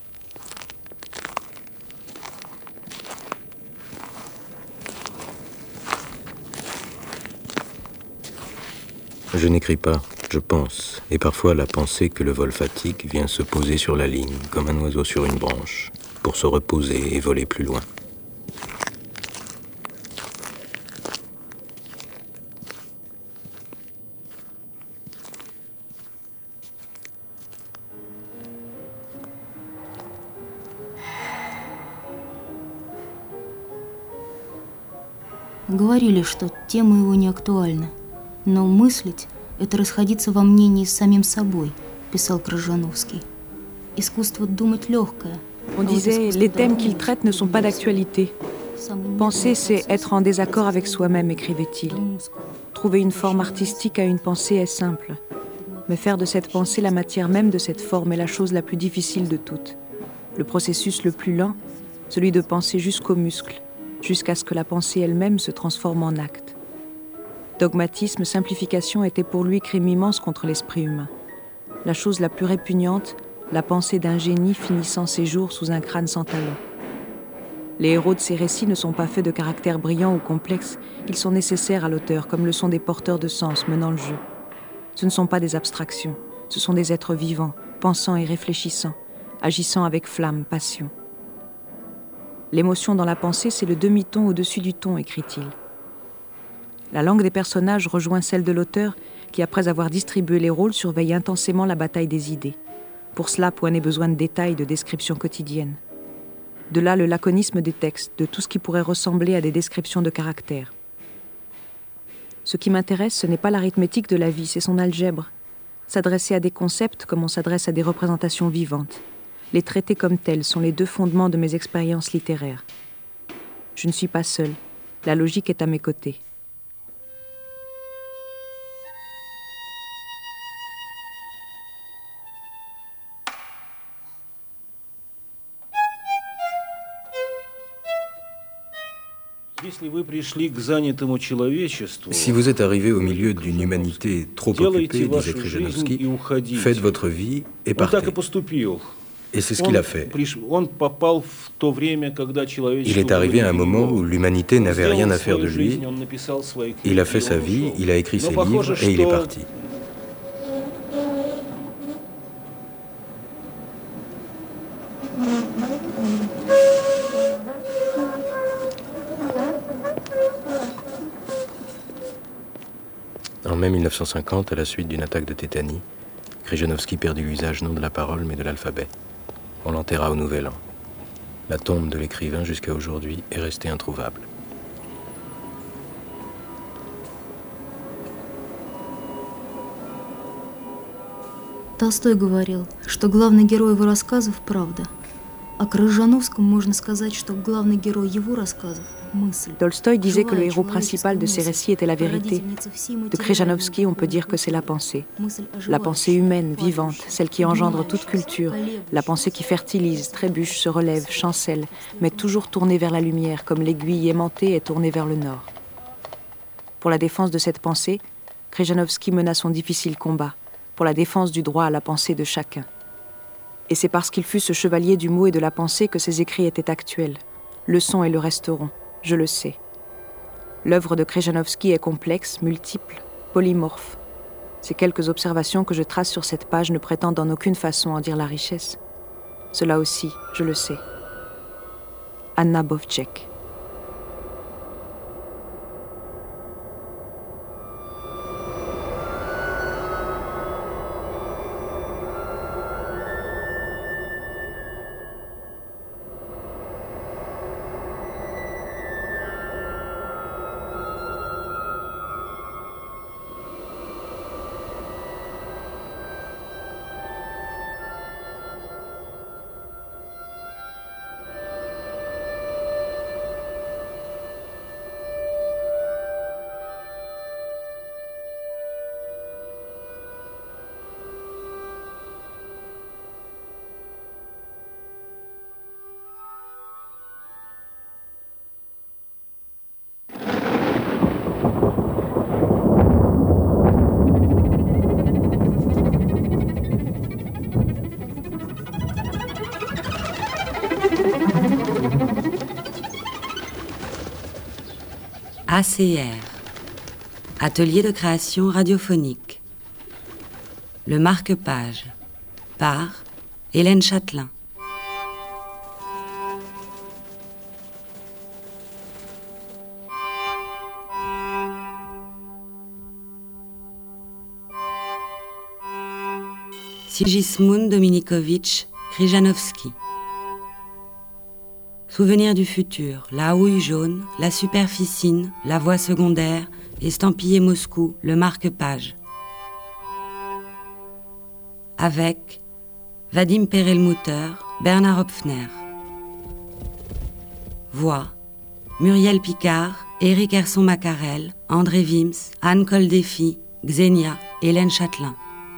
Speaker 6: Je n'écris pas, je pense, et parfois la pensée que le vol fatigue vient se poser sur la ligne, comme un oiseau sur une branche, pour se reposer et voler plus loin.
Speaker 10: Говорили, что тема его не актуальна, но мыслить – это расходиться во мнении с самим собой, писал Крыжановский. Искусство думать легкое.
Speaker 3: On disait, les thèmes qu'il traite ne sont pas d'actualité. Penser, c'est être en désaccord avec soi-même, écrivait-il. Trouver une forme artistique à une pensée est simple. Mais faire de cette pensée la matière même de cette forme est la chose la plus difficile de toutes. Le processus le plus lent, celui de penser jusqu'aux muscles, jusqu'à ce que la pensée elle-même se transforme en acte. Dogmatisme, simplification étaient pour lui crime immense contre l'esprit humain. La chose la plus répugnante, la pensée d'un génie finissant ses jours sous un crâne sans talent. Les héros de ces récits ne sont pas faits de caractères brillants ou complexes, ils sont nécessaires à l'auteur, comme le sont des porteurs de sens menant le jeu. Ce ne sont pas des abstractions, ce sont des êtres vivants, pensant et réfléchissant, agissant avec flamme, passion. L'émotion dans la pensée, c'est le demi-ton au-dessus du ton, écrit-il. La langue des personnages rejoint celle de l'auteur qui, après avoir distribué les rôles, surveille intensément la bataille des idées. Pour cela, Poinet besoin de détails, de descriptions quotidiennes. De là le laconisme des textes, de tout ce qui pourrait ressembler à des descriptions de caractère. Ce qui m'intéresse, ce n'est pas l'arithmétique de la vie, c'est son algèbre. S'adresser à des concepts comme on s'adresse à des représentations vivantes. Les traiter comme tels sont les deux fondements de mes expériences littéraires. Je ne suis pas seule. La logique est à mes côtés.
Speaker 6: Si vous êtes arrivé au milieu d'une humanité trop occupée, disait Krzyżanowski, faites votre vie et partez. Et c'est ce qu'il a fait. Il est arrivé à un moment où l'humanité n'avait rien à faire de lui. Il a fait sa vie, il a écrit ses livres et il est parti. En mai 1950, à la suite d'une attaque de tétanie, Krzyżanowski perdit l'usage non de la parole mais de l'alphabet. On l'enterra au Nouvel An. La tombe de l'écrivain jusqu'à aujourd'hui est restée introuvable.
Speaker 10: Толстой говорил, что главный герой его рассказов – правда. О Крыжановском можно сказать, что главный герой его рассказов – мысль.
Speaker 3: Tolstoï disait que le héros principal de ses récits était la vérité. De Krzyżanowski, on peut dire que c'est la pensée humaine, vivante, celle qui engendre toute culture, la pensée qui fertilise, trébuche, se relève, chancelle, mais toujours tournée vers la lumière, comme l'aiguille aimantée est tournée vers le nord. Pour la défense de cette pensée, Krzyżanowski mena son difficile combat, pour la défense du droit à la pensée de chacun. Et c'est parce qu'il fut ce chevalier du mot et de la pensée que ses écrits étaient actuels. Le sont et le resteront, je le sais. L'œuvre de Krzyżanowski est complexe, multiple, polymorphe. Ces quelques observations que je trace sur cette page ne prétendent en aucune façon en dire la richesse. Cela aussi, je le sais. Anna Bovček.
Speaker 13: ACR, Atelier de création radiophonique. Le marque-page, par Hélène Châtelain. Sigismund Dominikovitch Kryjanowski. Souvenirs du futur, la houille jaune, la superficine, la voie secondaire, estampillé Moscou, le marque-page. Avec Vadim Perelmutter, Bernard Hopfner. Voix Muriel Picard, Éric Herson-Macarel, André Wims, Anne Coldefi, Xenia, Hélène Châtelain.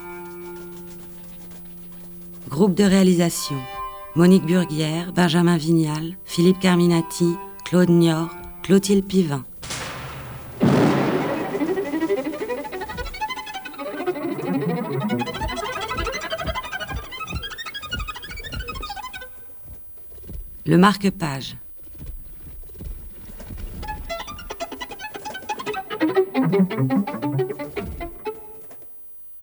Speaker 13: Groupe de réalisation Monique Burguière, Benjamin Vignal, Philippe Carminati, Claude Niort, Clotilde Pivin. Le marque-page.